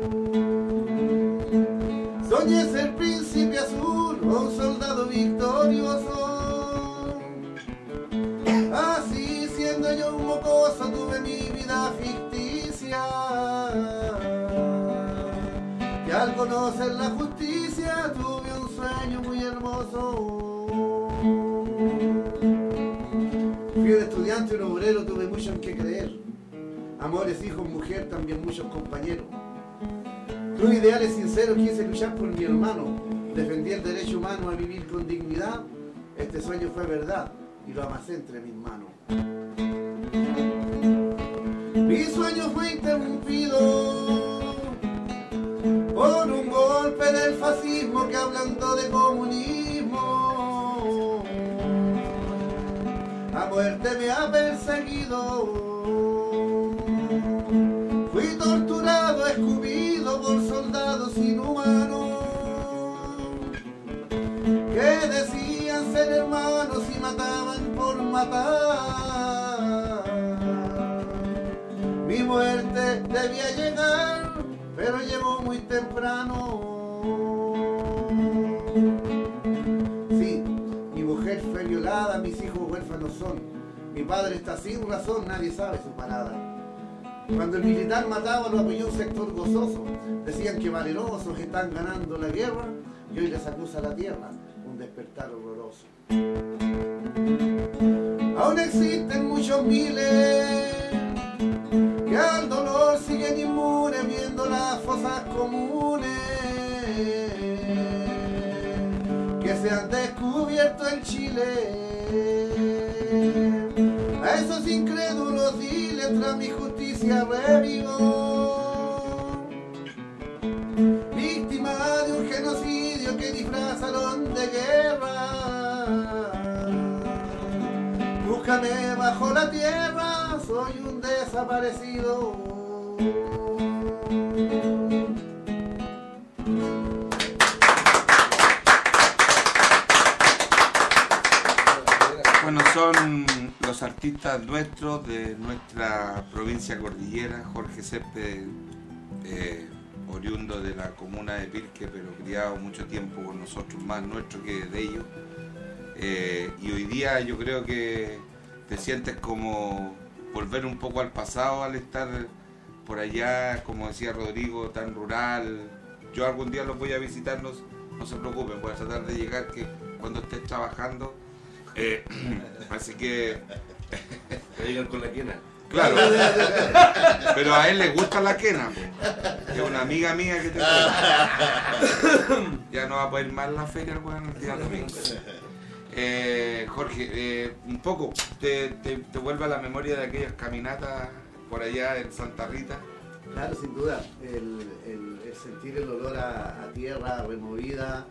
Soñé ser príncipe azul o un soldado victorioso. Así siendo yo un mocoso tuve mi vida ficticia, que al conocer la justicia tuve un sueño muy hermoso. Fui un estudiante, un obrero, tuve mucho en qué creer. Amores, hijos, mujer, también muchos compañeros. Tuve ideales sinceros, quise luchar por mi hermano. Defendí el derecho humano a vivir con dignidad. Este sueño fue verdad y lo amasé entre mis manos. Mi sueño fue interrumpido por un golpe del fascismo que hablando de comunismo a muerte me ha perseguido. Fui torturado, escupido por soldados inhumanos que decían ser hermanos y mataban por matar. Mi muerte debía llegar, pero llegó muy temprano. Sí, mi mujer fue violada, mis hijos huérfanos son. Mi padre está sin razón, nadie sabe su parada. Cuando el militar mataba lo apoyó un sector gozoso. Decían que valerosos están ganando la guerra y hoy les acusa la tierra un despertar horroroso. Aún existen muchos miles que al dolor siguen inmunes viendo las fosas comunes que se han descubierto en Chile. A esos incrédulos dile tras mi justicia revivo, víctima de un genocidio que disfrazaron de guerra. Búscame bajo la tierra, soy un desaparecido. Bueno, son los artistas nuestros de nuestra provincia cordillera. Jorge Césped, oriundo de la comuna de Pirque, pero criado mucho tiempo con nosotros, más nuestro que de ellos. Y hoy día yo creo que te sientes como volver un poco al pasado al estar por allá, como decía Rodrigo, tan rural. Yo algún día los voy a visitar, no se preocupen, voy a tratar de llegar que cuando estés trabajando. Así que te digan con la quena. Claro, pero a él le gusta la quena, es una amiga mía que te ya no va a poder más la feria el día domingo. Jorge, un poco te vuelve a la memoria de aquellas caminatas por allá en Santa Rita. Claro, sin duda, el sentir el olor a tierra removida,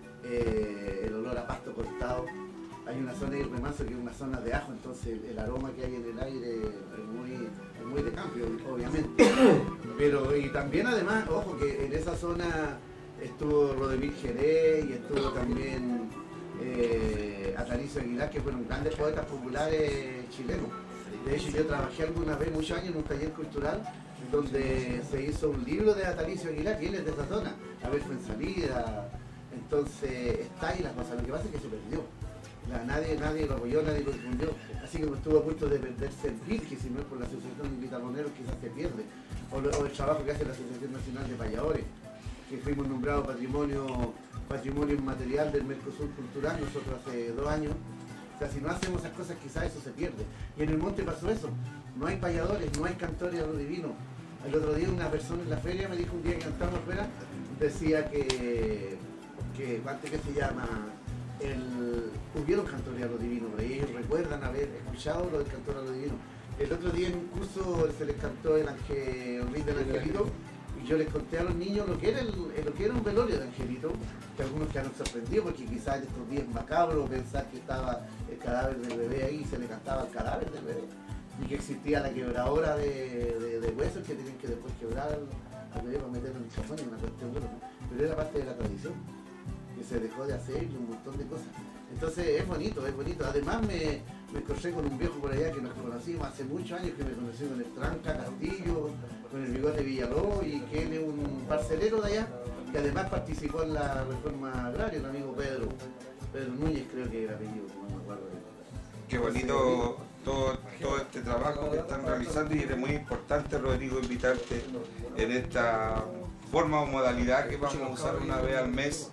el olor a pasto cortado. Hay una zona de remanso que es una zona de ajo, entonces el aroma que hay en el aire es muy de cambio, obviamente. Pero y también además, ojo, que en esa zona estuvo Rodemil Jerez y estuvo también Atalicio Aguilar, que fueron grandes poetas populares chilenos. De hecho, yo trabajé alguna vez, muchos años, en un taller cultural donde se hizo un libro de Atalicio Aguilar, que él es de esa zona, a ver, fue en salida. Entonces está ahí la cosa, lo que pasa es que se perdió. Nadie lo apoyó, nadie lo difundió. Así que no estuvo a punto de perderse el Pirque, si no es por la Asociación de Vitaloneros, quizás se pierde. O el trabajo que hace la Asociación Nacional de Payadores, que fuimos nombrados patrimonio inmaterial del Mercosur Cultural nosotros hace 2 años. O sea, si no hacemos esas cosas, quizás eso se pierde. Y en el monte pasó eso. No hay payadores, no hay cantores a lo divino. El otro día una persona en la feria me dijo, un día que cantamos afuera, decía que ¿cuánto que se llama? Hubieron cantores a lo divino, por ahí ellos recuerdan haber escuchado lo del cantor a lo divino. El otro día en un curso se les cantó el Rey del Angelito, y yo les conté a los niños lo que era un velorio de Angelito, que algunos quedaron sorprendidos porque quizás en estos días macabro pensar que estaba el cadáver del bebé ahí y se le cantaba el cadáver del bebé, y que existía la quebradora de huesos que tenían que después quebrar al bebé para meterlo en el cajón, una cuestión buena, pero era parte de la tradición que se dejó de hacer y un montón de cosas. Entonces es bonito. Además me encontré con un viejo por allá que nos conocimos hace muchos años, que me conoció con el Tranca Castillo, con el Bigote Villaló, y que él es un parcelero de allá, que además participó en la reforma agraria, el amigo Pedro Núñez, creo que era apellido, no me acuerdo. Qué bonito todo este trabajo que están realizando, y es muy importante, Rodrigo, invitarte en esta forma o modalidad que vamos a usar una vez al mes,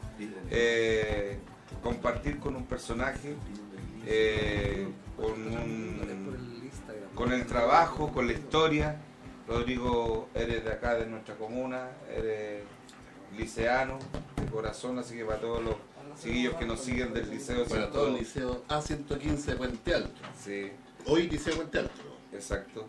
compartir con un personaje, con el trabajo, con la historia. Rodrigo, eres de acá, de nuestra comuna, eres liceano de corazón, así que para todos chiquillos que nos siguen del liceo. Para todo el liceo A115 de Puente Alto. Sí. Hoy liceo Puente Alto. Exacto.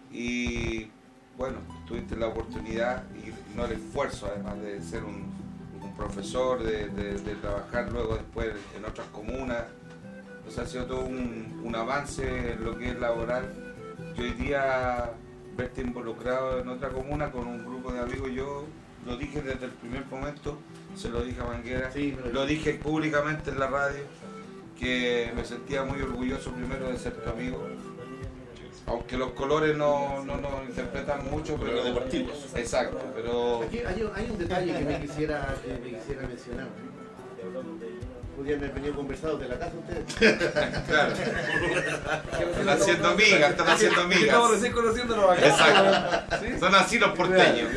Y bueno, tuviste la oportunidad y no el esfuerzo, además de ser un profesor, de trabajar luego después en otras comunas. O sea, ha sido todo un avance en lo que es laboral. Y hoy día verte involucrado en otra comuna con un grupo de amigos, yo lo dije desde el primer momento, se lo dije a Manguera, lo dije públicamente en la radio, que me sentía muy orgulloso primero de ser tu amigo. Aunque los colores no nos interpretan mucho, pero deportivos. Exacto, pero... Aquí hay un detalle que me quisiera mencionar. Podrían haber venido conversados de la casa ustedes. Claro. Están haciendo amigas, Estamos recién conociéndonos acá. Exacto. ¿Sí? Son así los porteños.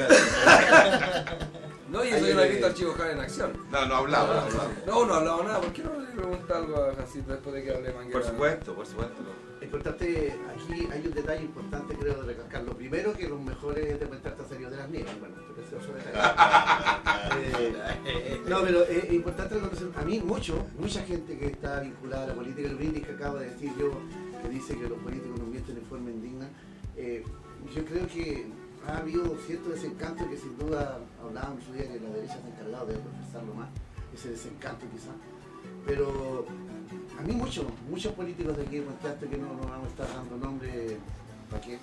No, y eso yo lo he visto al Chico Jara en acción. No hablaba. No hablaba nada. ¿Por qué no le pregunta algo a Jancito después de que hable Manguera? Por supuesto. Importante, aquí hay un detalle importante, creo, de recalcar. Lo primero, que los mejores de Puente Alto han salido de las nieves. Bueno, precioso detalle. No, pero es importante reconocer, a mí mucha gente que está vinculada a la política, el brindis que acabo de decir yo, que dice que los políticos nos mienten de forma indigna, yo creo que ha habido cierto desencanto que sin duda hablábamos su día que la derecha se ha encargado de profesarlo más, ese desencanto quizás. Pero a mí muchos políticos de aquí de Puente Alto, que no vamos a estar dando nombre, ¿para qué?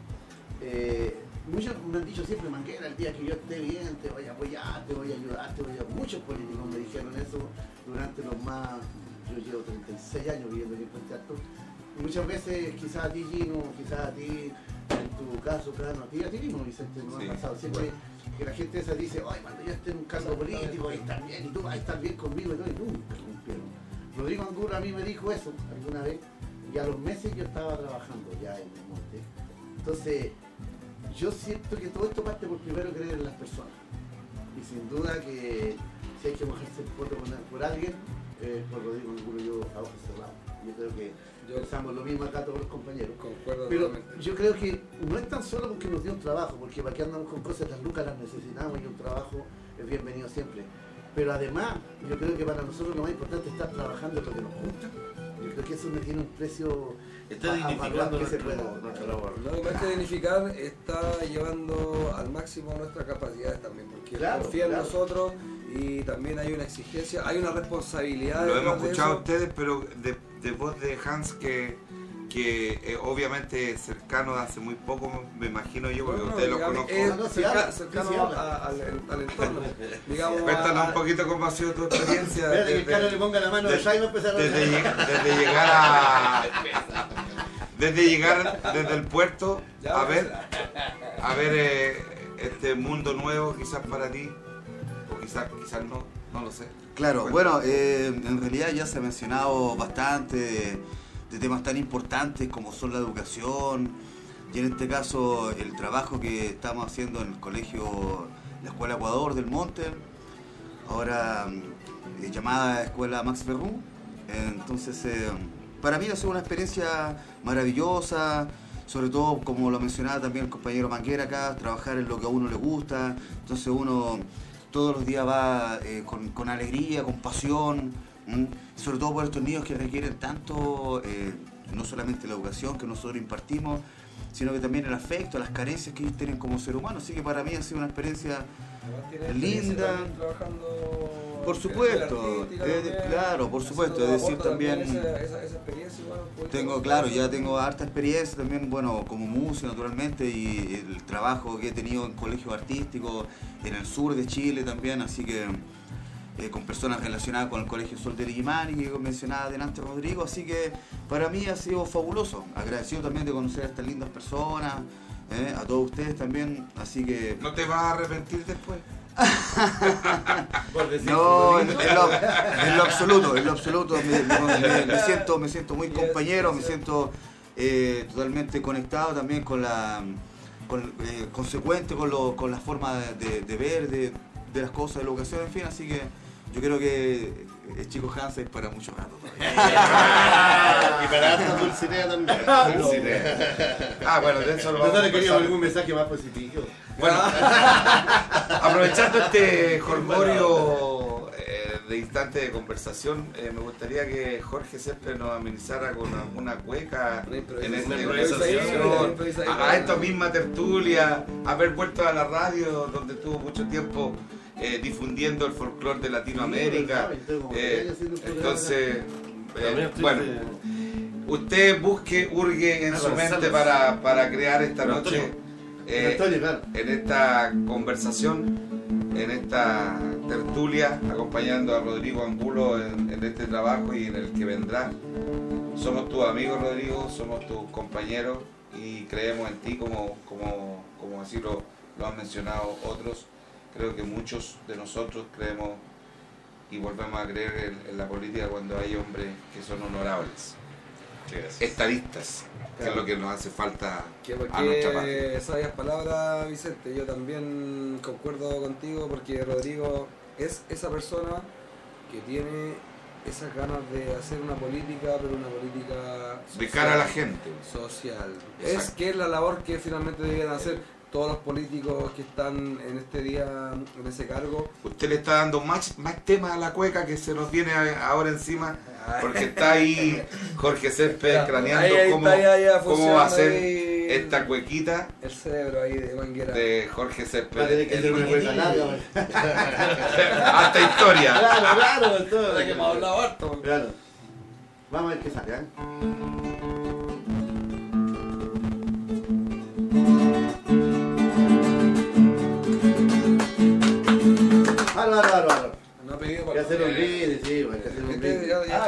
Muchos me han dicho siempre, Manguera, el día que yo esté bien, te voy a apoyar, te voy a ayudar, muchos políticos me dijeron eso durante yo llevo 36 años viviendo aquí en Puente Alto. Y muchas veces, quizás a ti, Gino, quizás a ti, en tu caso, Cano, a ti mismo, Vicente, nos ha pasado siempre que la gente esa dice, ay, cuando yo esté en un cargo político, ahí estar bien, y tú vas a estar bien conmigo, y nunca rompieron. Rodrigo Angulo a mí me dijo eso alguna vez, y a los meses yo estaba trabajando ya en el monte. Entonces, yo siento que todo esto parte por primero creer en las personas. Y sin duda que si hay que mojarse el poto por alguien, por Rodrigo Angulo yo a ojos cerrados. Yo creo que pensamos lo mismo acá todos los compañeros. Concuerdo pero totalmente. yo creo que no es tan solo porque nos dio un trabajo, porque para qué andamos con cosas, las lucas las necesitamos y un trabajo es bienvenido siempre. Pero además, yo creo que para nosotros lo más importante es estar trabajando en lo que nos gusta. Yo creo que eso me tiene un precio está dignificando que se pueda. nuestra labor. No, más que dignificar, está llevando al máximo nuestras capacidades también, porque confía en nosotros y también hay una exigencia, hay una responsabilidad. Lo hemos escuchado a ustedes, pero de voz de Hans, que obviamente cercano hace muy poco, me imagino yo, porque ustedes lo conozco. Cercano al entorno. Digamos, cuéntanos un poquito cómo ha sido tu experiencia. Espérate que el Carlos le ponga la mano allá y va a empezar a desde llegar desde el puerto a ver este mundo nuevo, quizás para ti, o quizás no lo sé. Claro, bueno, en realidad ya se ha mencionado bastante de temas tan importantes como son la educación y en este caso el trabajo que estamos haciendo en el colegio, la Escuela Ecuador del Monte, ahora llamada Escuela Max Ferrú. Entonces, para mí ha sido una experiencia maravillosa, sobre todo como lo mencionaba también el compañero Manguera acá, trabajar en lo que a uno le gusta. Entonces uno todos los días va con alegría, con pasión, sobre todo por estos niños que requieren tanto, no solamente la educación que nosotros impartimos, sino que también el afecto, las carencias que ellos tienen como ser humano. Así que para mí ha sido una experiencia linda. Por supuesto, claro, por supuesto, es decir, también ya tengo harta experiencia también, bueno, como músico naturalmente, y el trabajo que he tenido en colegios artísticos en el sur de Chile también, así que con personas relacionadas con el Colegio Sol de Liguimán y que mencionaba delante Rodrigo, así que para mí ha sido fabuloso, agradecido también de conocer a estas lindas personas, a todos ustedes también, así que... ¿No te vas a arrepentir después? No, en lo absoluto me siento muy compañero, me siento totalmente conectado también consecuente con la forma de ver de las cosas, de la educación, en fin, así que yo creo que el chico Hans es para mucho rato y para harta Dulcinea también. Bueno, de eso lo vamos a conversar. Queríamos algún mensaje más positivo. Bueno, aprovechando este jolgorio de instante de conversación, me gustaría que Jorge siempre nos amenizara con alguna cueca en esta improvisación, a esta misma tertulia, haber vuelto a la radio donde estuvo mucho tiempo difundiendo el folclore de Latinoamérica. Entonces, bueno, usted hurgue en su mente para crear esta noche, en esta conversación, en esta tertulia, acompañando a Rodrigo Angulo en este trabajo y en el que vendrá. Somos tus amigos, Rodrigo, somos tus compañeros y creemos en ti como así lo han mencionado otros. Creo que muchos de nosotros creemos y volvemos a creer en la política cuando hay hombres que son honorables, estadistas, que es lo que nos hace falta a nuestra patria. Sabias palabras, Vicente. Yo también concuerdo contigo porque Rodrigo es esa persona que tiene esas ganas de hacer una política, pero una política social, de cara a la gente. Social. Exacto. Es que es la labor que finalmente deberían hacer todos los políticos que están en este día en ese cargo. Usted le está dando más tema a la cueca que se nos viene ahora encima, porque está ahí Jorge Césped craneando cómo va a ser esta cuequita. El cerebro ahí de Manguera. De Jorge Césped. Hasta historia. Claro, todo. Que hemos hablado harto. Claro. Vamos a ver qué sale, ¿eh? Bárbaro. No ha pedido para hacer un brindis, sí, hay que hacer un brindis.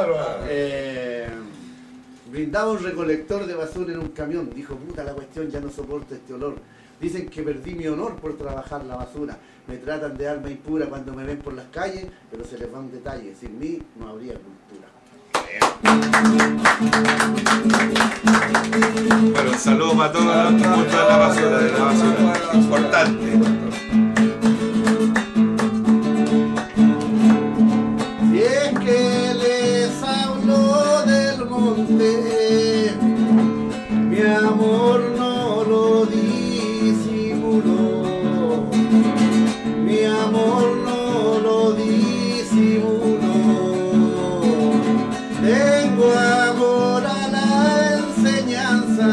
Brindaba un recolector de basura en un camión. Dijo, puta la cuestión, ya no soporto este olor. Dicen que perdí mi honor por trabajar la basura. Me tratan de alma impura cuando me ven por las calles, pero se les va un detalle. Sin mí no habría cultura. Bueno, un saludo para todos los que gustan de la basura, importante. Si es que les hablo del monte, mi amor no lo disimulo, mi amor no lo disimulo. Tengo amor a la enseñanza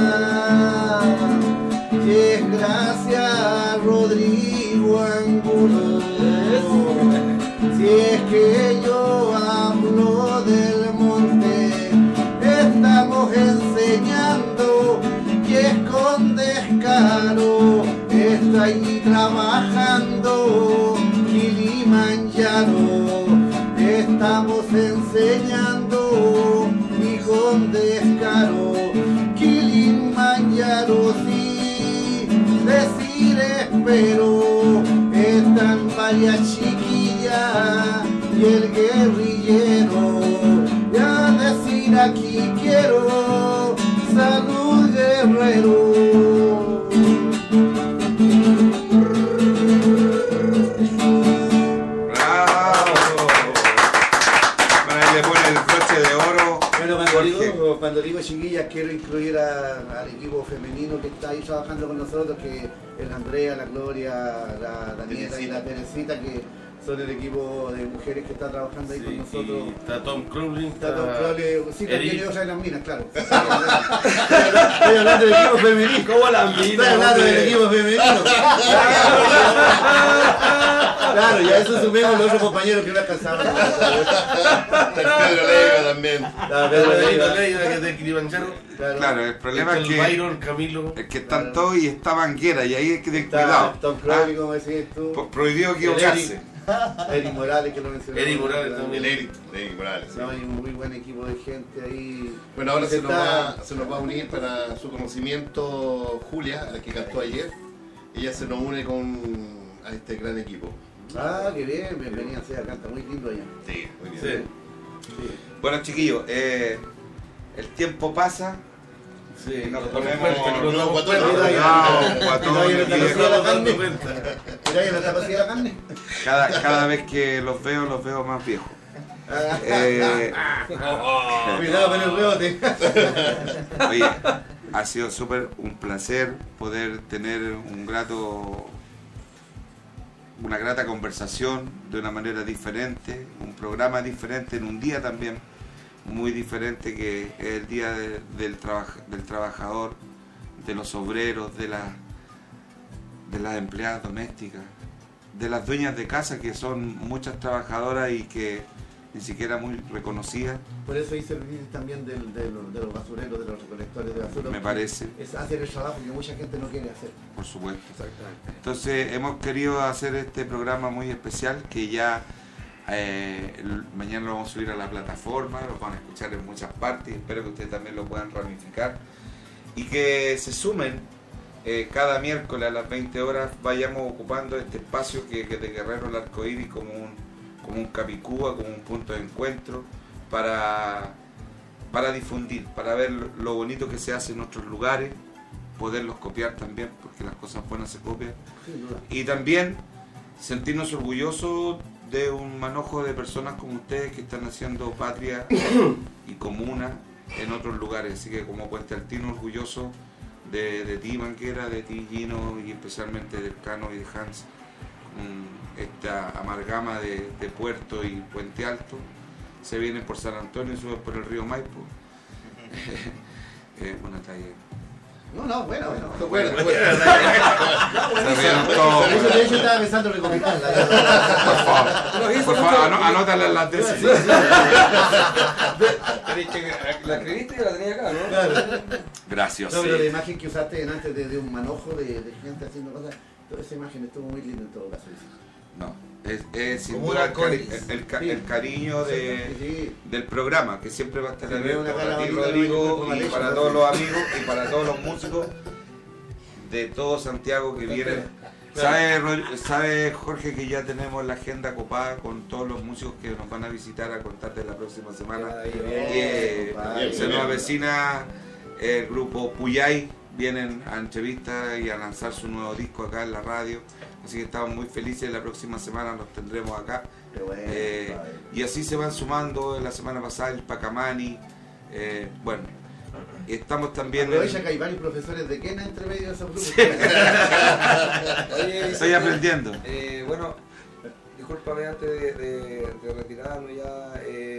y es gracias a Rodrigo Angulo. Si es que yo hablo del monte, estamos enseñando y es con descaro. Está ahí trabajando Kilimanjaro. Estamos enseñando y con descaro Kilimanjaro, sí, decir espero. Están varias chiquillas y el guerrillero, ya decir aquí quiero salud guerrero. Cuando digo chiquillas, quiero incluir al equipo femenino que está ahí trabajando con nosotros, que es la Andrea, la Gloria, la Daniela y la Teresita, que son el equipo de mujeres que está trabajando ahí con nosotros. Está Tom Crowley. Está Tom Crowley, sí, también otra de las minas, claro. Estoy hablando del equipo femenino. ¿Cómo las minas? Estoy hablando del equipo femenino. Claro, y a eso sumemos los otros compañeros que no alcanzaban. Pedro Leiva también. Pedro Leiva, que es de Kilimanjaro. Claro, el problema es que Byron, Camilo. Es que están todos y está Banguera y ahí hay que tener cuidado. Tom Crowley, como decías tú. Prohibido equivocarse. Eric Morales, que lo mencionó. Eric Morales también. Eric Morales. No, hay un muy buen equipo de gente ahí. Bueno, ahora se nos va a unir para su conocimiento Julia, la que cantó ayer. Ella se nos une a este gran equipo. Ah, qué bien, bienvenida sea, canta muy lindo allá. Sí, muy bien. Sí. Bueno, chiquillos, el tiempo pasa. Sí, nos ponemos cada vez que los veo más viejos. Cuidado con el rebote. Oye, ha sido súper un placer poder tener un grato una grata conversación de una manera diferente, un programa diferente en un día también muy diferente, que es el día del trabajador, de los obreros, de las empleadas domésticas, de las dueñas de casa, que son muchas trabajadoras y que ni siquiera muy reconocidas. Por eso hice el servicio también de los basureros, de los recolectores de basura. Me parece. Es hacer el trabajo que mucha gente no quiere hacer. Por supuesto. Exactamente. Entonces hemos querido hacer este programa muy especial, que ya mañana lo vamos a subir a la plataforma, lo van a escuchar en muchas partes, espero que ustedes también lo puedan ramificar y que se sumen cada miércoles a las 20 horas, vayamos ocupando este espacio que de Guerrero el Arcoíris como un capicúa, como un punto de encuentro para difundir, para ver lo bonito que se hace en otros lugares, poderlos copiar también, porque las cosas buenas se copian, y también sentirnos orgullosos de un manojo de personas como ustedes que están haciendo patria y comuna en otros lugares. Así que como Puente Altino, orgulloso de ti, Manguera, de ti, Gino, y especialmente del Cano y de Hans, esta amalgama de Puerto y Puente Alto. Se vienen por San Antonio y suben por el río Maipo. Una talla. No, bueno. De hecho estaba pensando en recomendarla. Por favor, anótala en las tesis. La escribiste y la tenía acá, ¿no? Claro. Gracias. No, pero la imagen que usaste antes de un manojo de gente haciendo cosas, toda esa imagen estuvo muy linda en todo caso. No, es sin duda el cariño del programa, que siempre va a estar abierto para ti, Rodrigo, y para todos los amigos y para todos los músicos de todo Santiago que vienen. ¿Sabe, Jorge, que ya tenemos la agenda copada con todos los músicos que nos van a visitar a contar de la próxima semana? Se nos avecina el grupo Puyay, vienen a entrevistas y a lanzar su nuevo disco acá en la radio. Así que estamos muy felices, la próxima semana nos tendremos acá. Y así se van sumando, la semana pasada el Pacamani. Bueno, estamos también... Aprovecha que hay varios profesores de Quena entre medio de esa grupo. Estoy aprendiendo. Bueno, discúlpame antes de retirarme ya.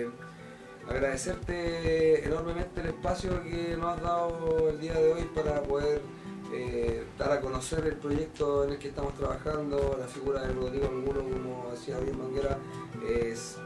Agradecerte enormemente el espacio que nos has dado el día de hoy para poder dar a conocer el proyecto en el que estamos trabajando. La figura de Rodrigo Angulo, como decía bien Manguera, es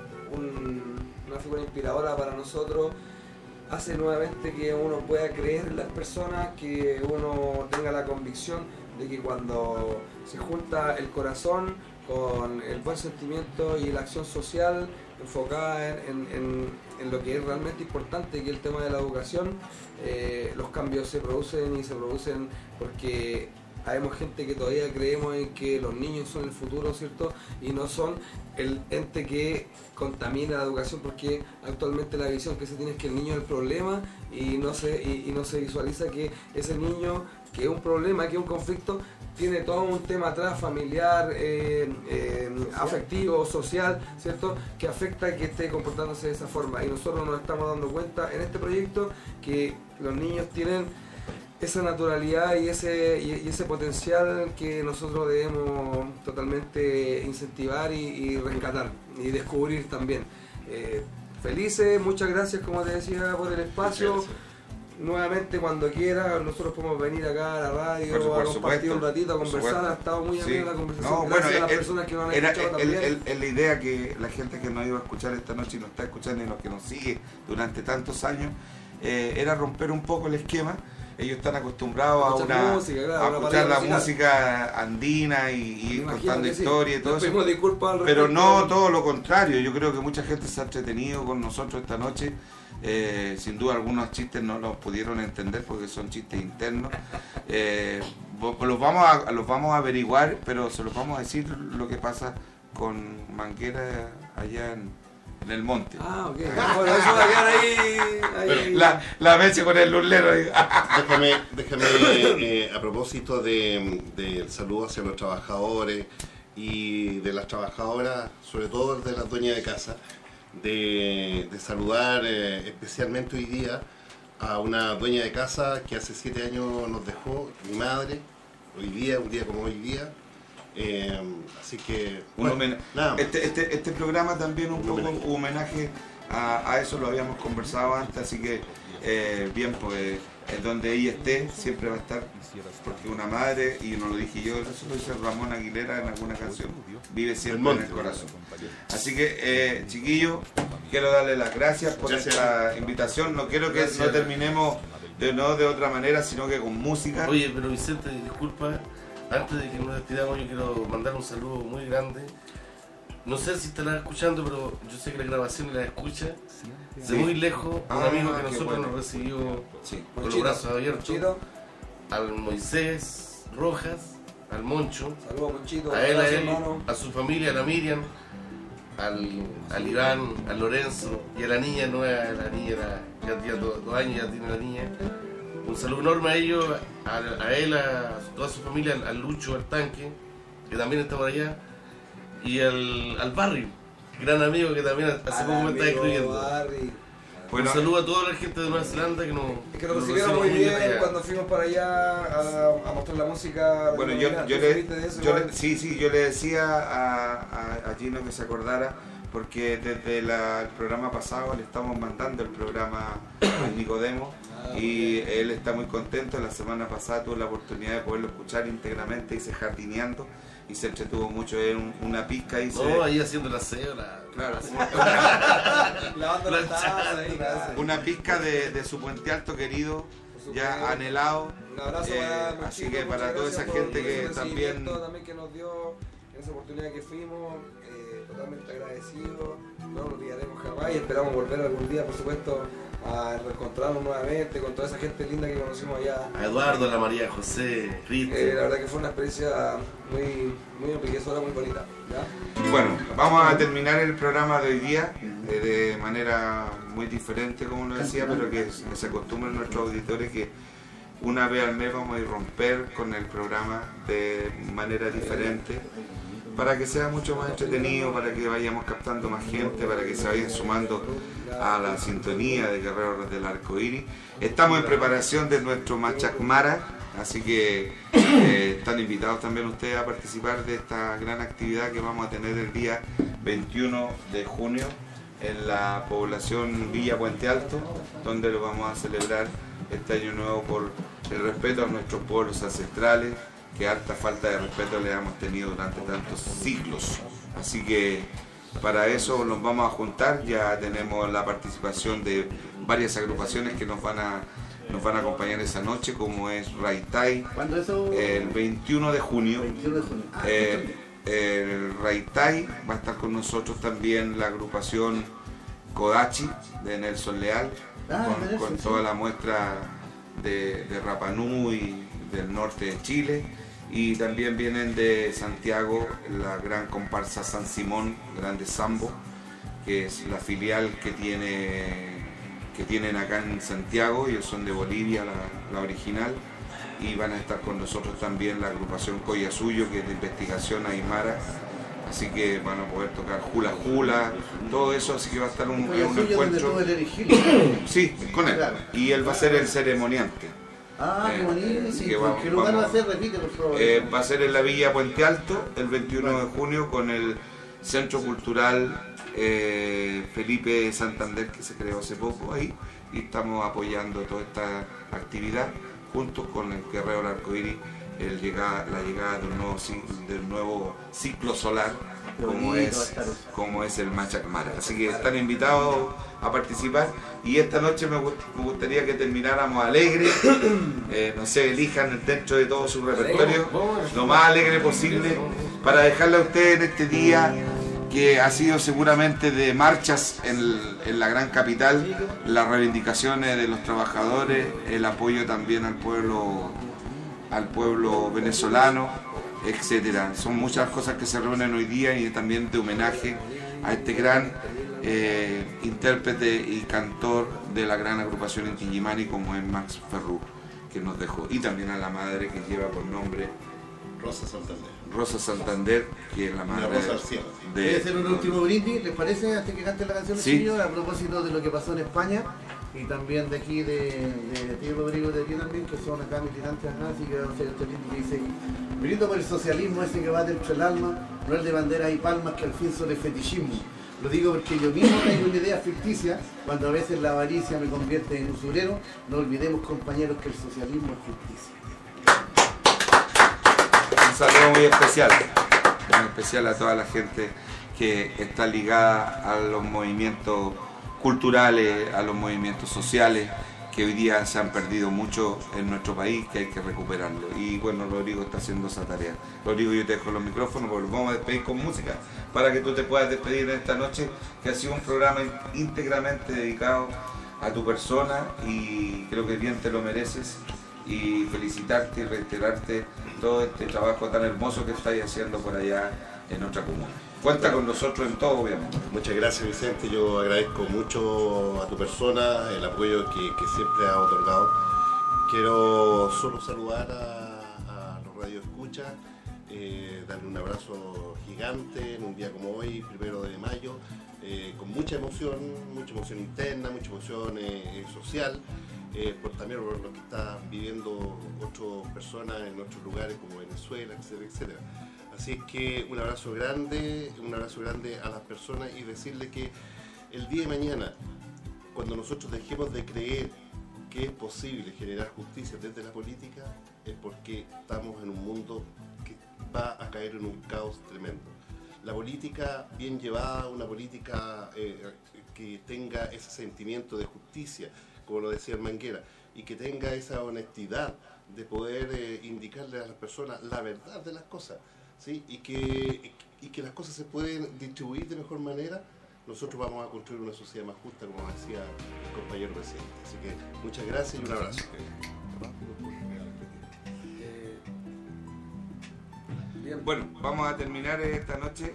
una figura inspiradora para nosotros. Hace nuevamente que uno pueda creer en las personas, que uno tenga la convicción de que cuando se junta el corazón con el buen sentimiento y la acción social enfocada en lo que es realmente importante, que es el tema de la educación, los cambios se producen, y se producen porque habemos gente que todavía creemos en que los niños son el futuro, ¿cierto? Y no son el ente que contamina la educación, porque actualmente la visión que se tiene es que el niño es el problema y no se visualiza que ese niño, que es un problema, que es un conflicto, tiene todo un tema atrás, familiar, afectivo, social, ¿cierto?, que afecta que esté comportándose de esa forma. Y nosotros nos estamos dando cuenta en este proyecto que los niños tienen esa naturalidad y ese potencial que nosotros debemos totalmente incentivar y rescatar y descubrir también. Felices, muchas gracias, como te decía, por el espacio. Nuevamente, cuando quiera, nosotros podemos venir acá a la radio a compartir un ratito, a conversar. Ha estado muy amena la conversación. Gracias a las personas que nos han escuchado también. Es la idea que la gente que nos iba a escuchar esta noche y nos está escuchando y los que nos sigue durante tantos años, era romper un poco el esquema. Ellos están acostumbrados a escuchar la música andina y ir contando historias y todo eso. Pero no todo lo contrario. Yo creo que mucha gente se ha entretenido con nosotros esta noche. Sin duda algunos chistes no los pudieron entender porque son chistes internos. Los vamos a averiguar, pero se los vamos a decir lo que pasa con Manguera allá en el monte. Ah, ok. Bueno, eso va a quedar ahí. La mecha con el lurlero. Déjame a propósito del saludo hacia los trabajadores y de las trabajadoras, sobre todo de las dueñas de casa, de saludar especialmente hoy día a una dueña de casa que hace 7 años nos dejó, mi madre. Hoy día, un día como hoy día, Así que este programa también un poco un homenaje a eso, lo habíamos conversado antes, así que bien, pues donde ella esté siempre va a estar, porque una madre, y no lo dije yo, eso lo dice Ramón Aguilera en alguna canción, vive siempre en el corazón. Así que chiquillos, quiero darle las gracias por esta invitación. No quiero que no terminemos de otra manera, sino que con música. Oye, pero Vicente, disculpa, antes de que nos despidamos, yo quiero mandar un saludo muy grande. No sé si estarás escuchando, pero yo sé que la grabación la escucha de muy lejos. Un amigo que nosotros nos recibió con los brazos abiertos. Al Moisés Rojas, al Moncho, Monchito, a él, a su familia, a la Miriam, al Iván, al Lorenzo y a la niña nueva, ya tiene 2 años, ya tiene la niña. Un saludo enorme a ellos, a él, a toda su familia, al Lucho, al Tanque, que también está por allá, y al Barrio, gran amigo que también hace poco me está escribiendo. Bueno, un saludo a toda la gente de Nueva Zelanda que nos recibieron muy bien cuando fuimos para allá a mostrar la música. Bueno, yo le decía a Gino que se acordara, porque desde el programa pasado le estamos mandando el programa a Nicodemo y él está muy contento. La semana pasada tuve la oportunidad de poderlo escuchar íntegramente, hice jardineando y se entretuvo mucho en una pizca. Ahí haciendo la cebra. Claro, lavando la taza ahí, una pizca de su Puente Alto querido, ya anhelado. Un abrazo para así que para toda esa gente que también que nos dio en esa oportunidad que fuimos, totalmente agradecidos, no nos olvidaremos jamás y esperamos volver algún día, por supuesto, a reencontrarnos nuevamente con toda esa gente linda que conocimos allá. A Eduardo, a la María José, Cristian. La verdad que fue una experiencia muy enriquecedora, muy bonita. ¿Ya? Bueno, vamos a terminar el programa de hoy día de manera muy diferente, como lo decía, pero que se acostumbren nuestros auditores que una vez al mes vamos a irromper con el programa de manera diferente, para que sea mucho más entretenido, para que vayamos captando más gente, para que se vayan sumando a la sintonía de Guerreros del Arcoíris. Estamos en preparación de nuestro Machacmara, así que están invitados también ustedes a participar de esta gran actividad que vamos a tener el día 21 de junio en la población Villa Puente Alto, donde lo vamos a celebrar este año nuevo por el respeto a nuestros pueblos ancestrales, que harta falta de respeto le hemos tenido durante tantos siglos. Así que para eso nos vamos a juntar, ya tenemos la participación de varias agrupaciones que nos van a acompañar esa noche, como es Raitai. ¿Cuándo eso? El 21 de junio. El Raitai va a estar con nosotros también la agrupación Kodachi de Nelson Leal, con toda la muestra de Rapa Nui del norte de Chile, y también vienen de Santiago la gran comparsa San Simón Grande Sambo, que es la filial que tienen acá en Santiago, y ellos son de Bolivia, la original, y van a estar con nosotros también la agrupación Collasuyo, que es de investigación aymara, así que van a poder tocar hula hula, todo eso, así que va a estar un encuentro. Sí, con él, claro. Y él va a ser el ceremoniante. Qué bonito. ¿Qué lugar va a ser? Repite, por favor. Va a ser en la Villa Puente Alto el 21 de junio con el Centro Cultural Felipe Santander, que se creó hace poco ahí, y estamos apoyando toda esta actividad juntos con el Guerrero del Arcoíris, la llegada del nuevo ciclo solar, como es el Machacmara. Así que están invitados a participar, y esta noche me gustaría que termináramos alegre, no sé, elijan dentro de todo su repertorio lo más alegre posible, para dejarle a ustedes en este día que ha sido seguramente de marchas en la gran capital, las reivindicaciones de los trabajadores, el apoyo también al pueblo venezolano, etcétera. Son muchas cosas que se reúnen hoy día, y también de homenaje a este gran intérprete y cantor de la gran agrupación Inti Illimani, como es Max Ferrú, que nos dejó, y también a la madre que lleva por nombre Rosa Santander, que es la madre de... Voy a hacer un último brindis, ¿les parece? Antes que cante la canción, sí, señor, a propósito de lo que pasó en España. y también de aquí de Tío Rodrigo de aquí también, que son acá militantes acá, así que vamos a hacer este lindo que dice: brindo por el socialismo ese que va dentro del alma, no el de banderas y palmas que al fin son el fetichismo. Lo digo porque yo mismo tengo una idea ficticia, cuando a veces la avaricia me convierte en usurero. No olvidemos, compañeros, que el socialismo es justicia. Un saludo muy especial a toda la gente que está ligada a los movimientos culturales, a los movimientos sociales, que hoy día se han perdido mucho en nuestro país, que hay que recuperarlo. Y bueno, Rodrigo está haciendo esa tarea. Rodrigo, yo te dejo los micrófonos porque vamos a despedir con música para que tú te puedas despedir en esta noche, que ha sido un programa íntegramente dedicado a tu persona y creo que bien te lo mereces, y felicitarte y reiterarte todo este trabajo tan hermoso que estáis haciendo por allá en otra comuna. Cuenta con nosotros en todo, obviamente. Muchas gracias, Vicente. Yo agradezco mucho a tu persona el apoyo que siempre has otorgado. Quiero solo saludar a los radioescuchas, darle un abrazo gigante en un día como hoy, 1 de mayo, con mucha emoción interna, mucha emoción social, también por lo que están viviendo otras personas en otros lugares como Venezuela, etcétera, etcétera. Así es que un abrazo grande a las personas y decirles que el día de mañana, cuando nosotros dejemos de creer que es posible generar justicia desde la política, es porque estamos en un mundo que va a caer en un caos tremendo. La política bien llevada, una política que tenga ese sentimiento de justicia, como lo decía Manguera, y que tenga esa honestidad de poder indicarle a las personas la verdad de las cosas, ¿sí? y que las cosas se pueden distribuir de mejor manera, nosotros vamos a construir una sociedad más justa, como decía el compañero reciente. Así que muchas gracias y un abrazo. Bueno, vamos a terminar esta noche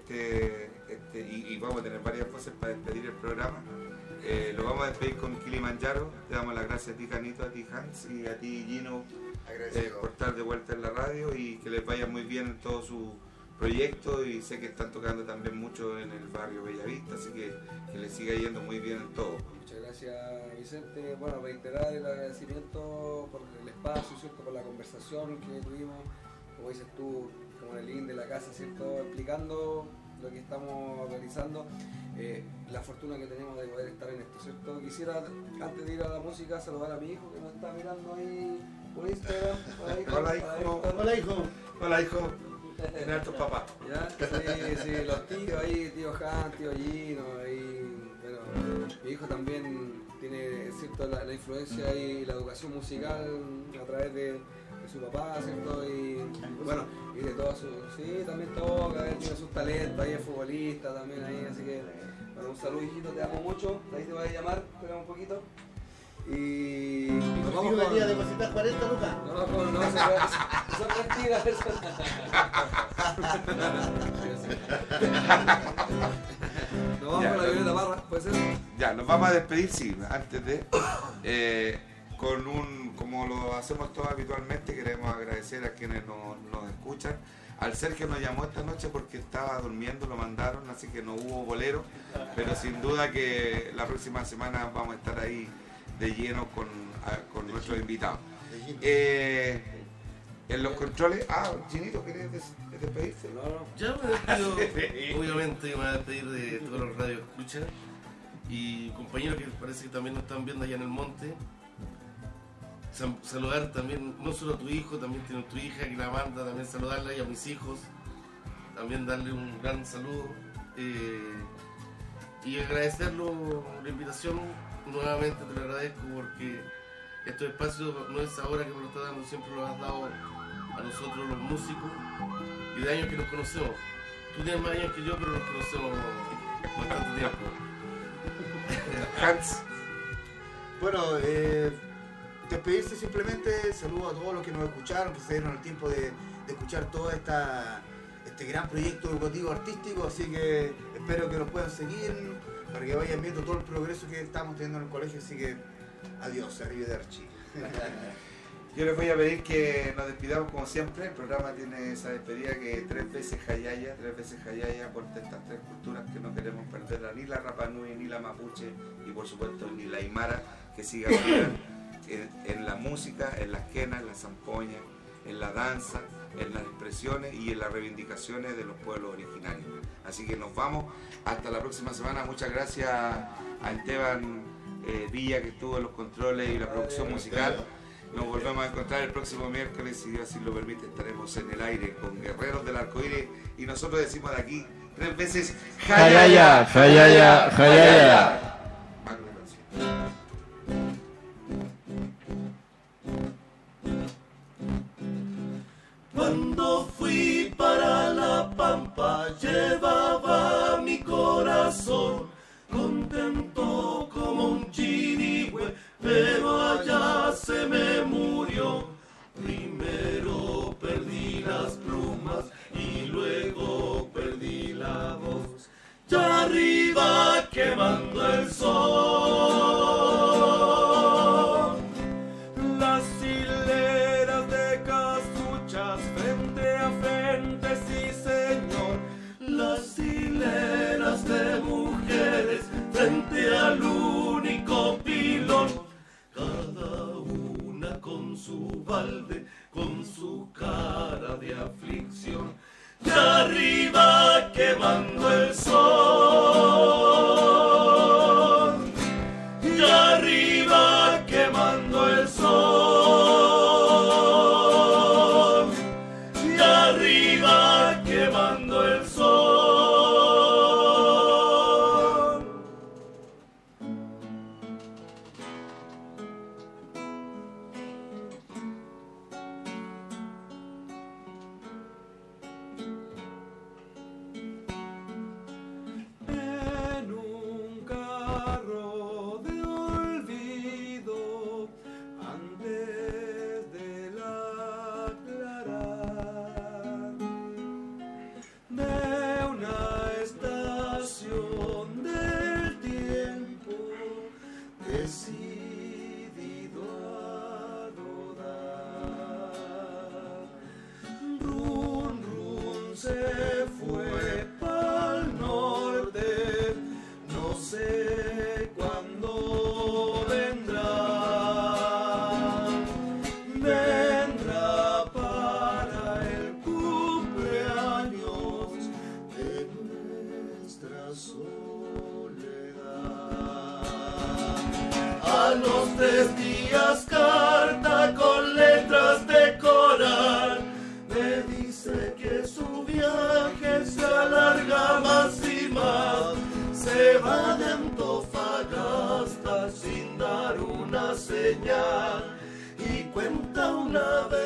y vamos a tener varias cosas para despedir el programa. Lo vamos a despedir con Kilimanjaro. Te damos las gracias a ti, Canito, a ti, Hans, y a ti, Gino, por estar de vuelta en la radio y que les vaya muy bien en todo su proyecto. Y sé que están tocando también mucho en el barrio Bellavista, así que les siga yendo muy bien en todo. Muchas gracias, Vicente. Bueno, reiterar el agradecimiento por el espacio, ¿cierto? Por la conversación que tuvimos, como dices tú, como el link de la casa, ¿cierto? Explicando lo que estamos realizando, la fortuna que tenemos de poder estar en esto, ¿cierto? Quisiera, antes de ir a la música, saludar a mi hijo que nos está mirando ahí por Instagram. Hola, hijo. Hola, hijo. Hola, hijo. Tiene altos papás. ¿Ya? Sí, los tíos ahí, tío Han, tío Gino, ahí, bueno, mi hijo también tiene, ¿cierto? La influencia y la educación musical a través de su papá, ¿cierto? Y bueno, y de todas sus... Sí, también toca, él tiene sus talentos, ahí es futbolista también ahí, así que... Bueno, un saludo, hijito, te amo mucho, ahí te voy a llamar, espera un poquito. Y... Nos vamos con... a depositar 40 lucas. No, son mentiras eso. Nos vamos con la Violeta Parra, ¿puede ser? Ya, nos vamos a despedir, sí, antes de... como lo hacemos todos habitualmente, queremos agradecer a quienes nos escuchan. Al Sergio nos llamó esta noche porque estaba durmiendo, lo mandaron, así que no hubo bolero, pero sin duda que la próxima semana vamos a estar ahí de lleno con nuestros invitados. En los controles... Ginito, ¿querés despedirse? No. Ya me despido, obviamente me voy a despedir de todos los radios escuchan y compañeros que parece que también nos están viendo allá en el monte. Saludar también, no solo a tu hijo, también tiene tu hija que la manda, también saludarla y a mis hijos, también darle un gran saludo y agradecerlo la invitación, nuevamente te lo agradezco porque estos espacios no es ahora que me lo está dando, siempre lo has dado a nosotros los músicos y de años que nos conocemos. Tú tienes más años que yo, pero nos conocemos bastante tiempo. Hans. Bueno, despedirse simplemente, saludo a todos los que nos escucharon, que se dieron el tiempo de escuchar todo este gran proyecto educativo artístico, así que espero que nos puedan seguir para que vayan viendo todo el progreso que estamos teniendo en el colegio, así que adiós, arrivederci. Yo les voy a pedir que nos despidamos como siempre. El programa tiene esa despedida que 3 veces Jayaya por estas 3 culturas que no queremos perderla, ni la Rapa Nui, ni la Mapuche y por supuesto ni la Aymara, que siga en la música, en las quenas, en las zampoñas, en la danza, en las expresiones y en las reivindicaciones de los pueblos originarios. Así que nos vamos hasta la próxima semana. Muchas gracias a Esteban Villa, que estuvo en los controles y la producción musical. Nos volvemos a encontrar el próximo miércoles, si Dios así lo permite. Estaremos en el aire con Guerreros del Arcoíris y nosotros decimos de aquí 3 veces Jayaya, Jayaya, Jayaya. Cuando fui para la Pampa llevaba mi corazón contento como un chirigüe, pero allá se me murió. Primero perdí las plumas y luego perdí la voz. Ya arriba quemando el sol, las hileras de casuchas frente a frente, sí señor. Las hileras de mujeres frente al único pilón, cada una con su balde, con su cara de aflicción. Y arriba quemando el sol, y arriba quemando el sol, y arriba quemando el sol. Se fue pa'l norte, no sé cuándo vendrá. Vendrá para el cumpleaños de nuestra soledad. A los 3 días carta con letras de coral, me dice que su viaje se alarga más y más. Se va de Antofagasta sin dar una señal y cuenta una vez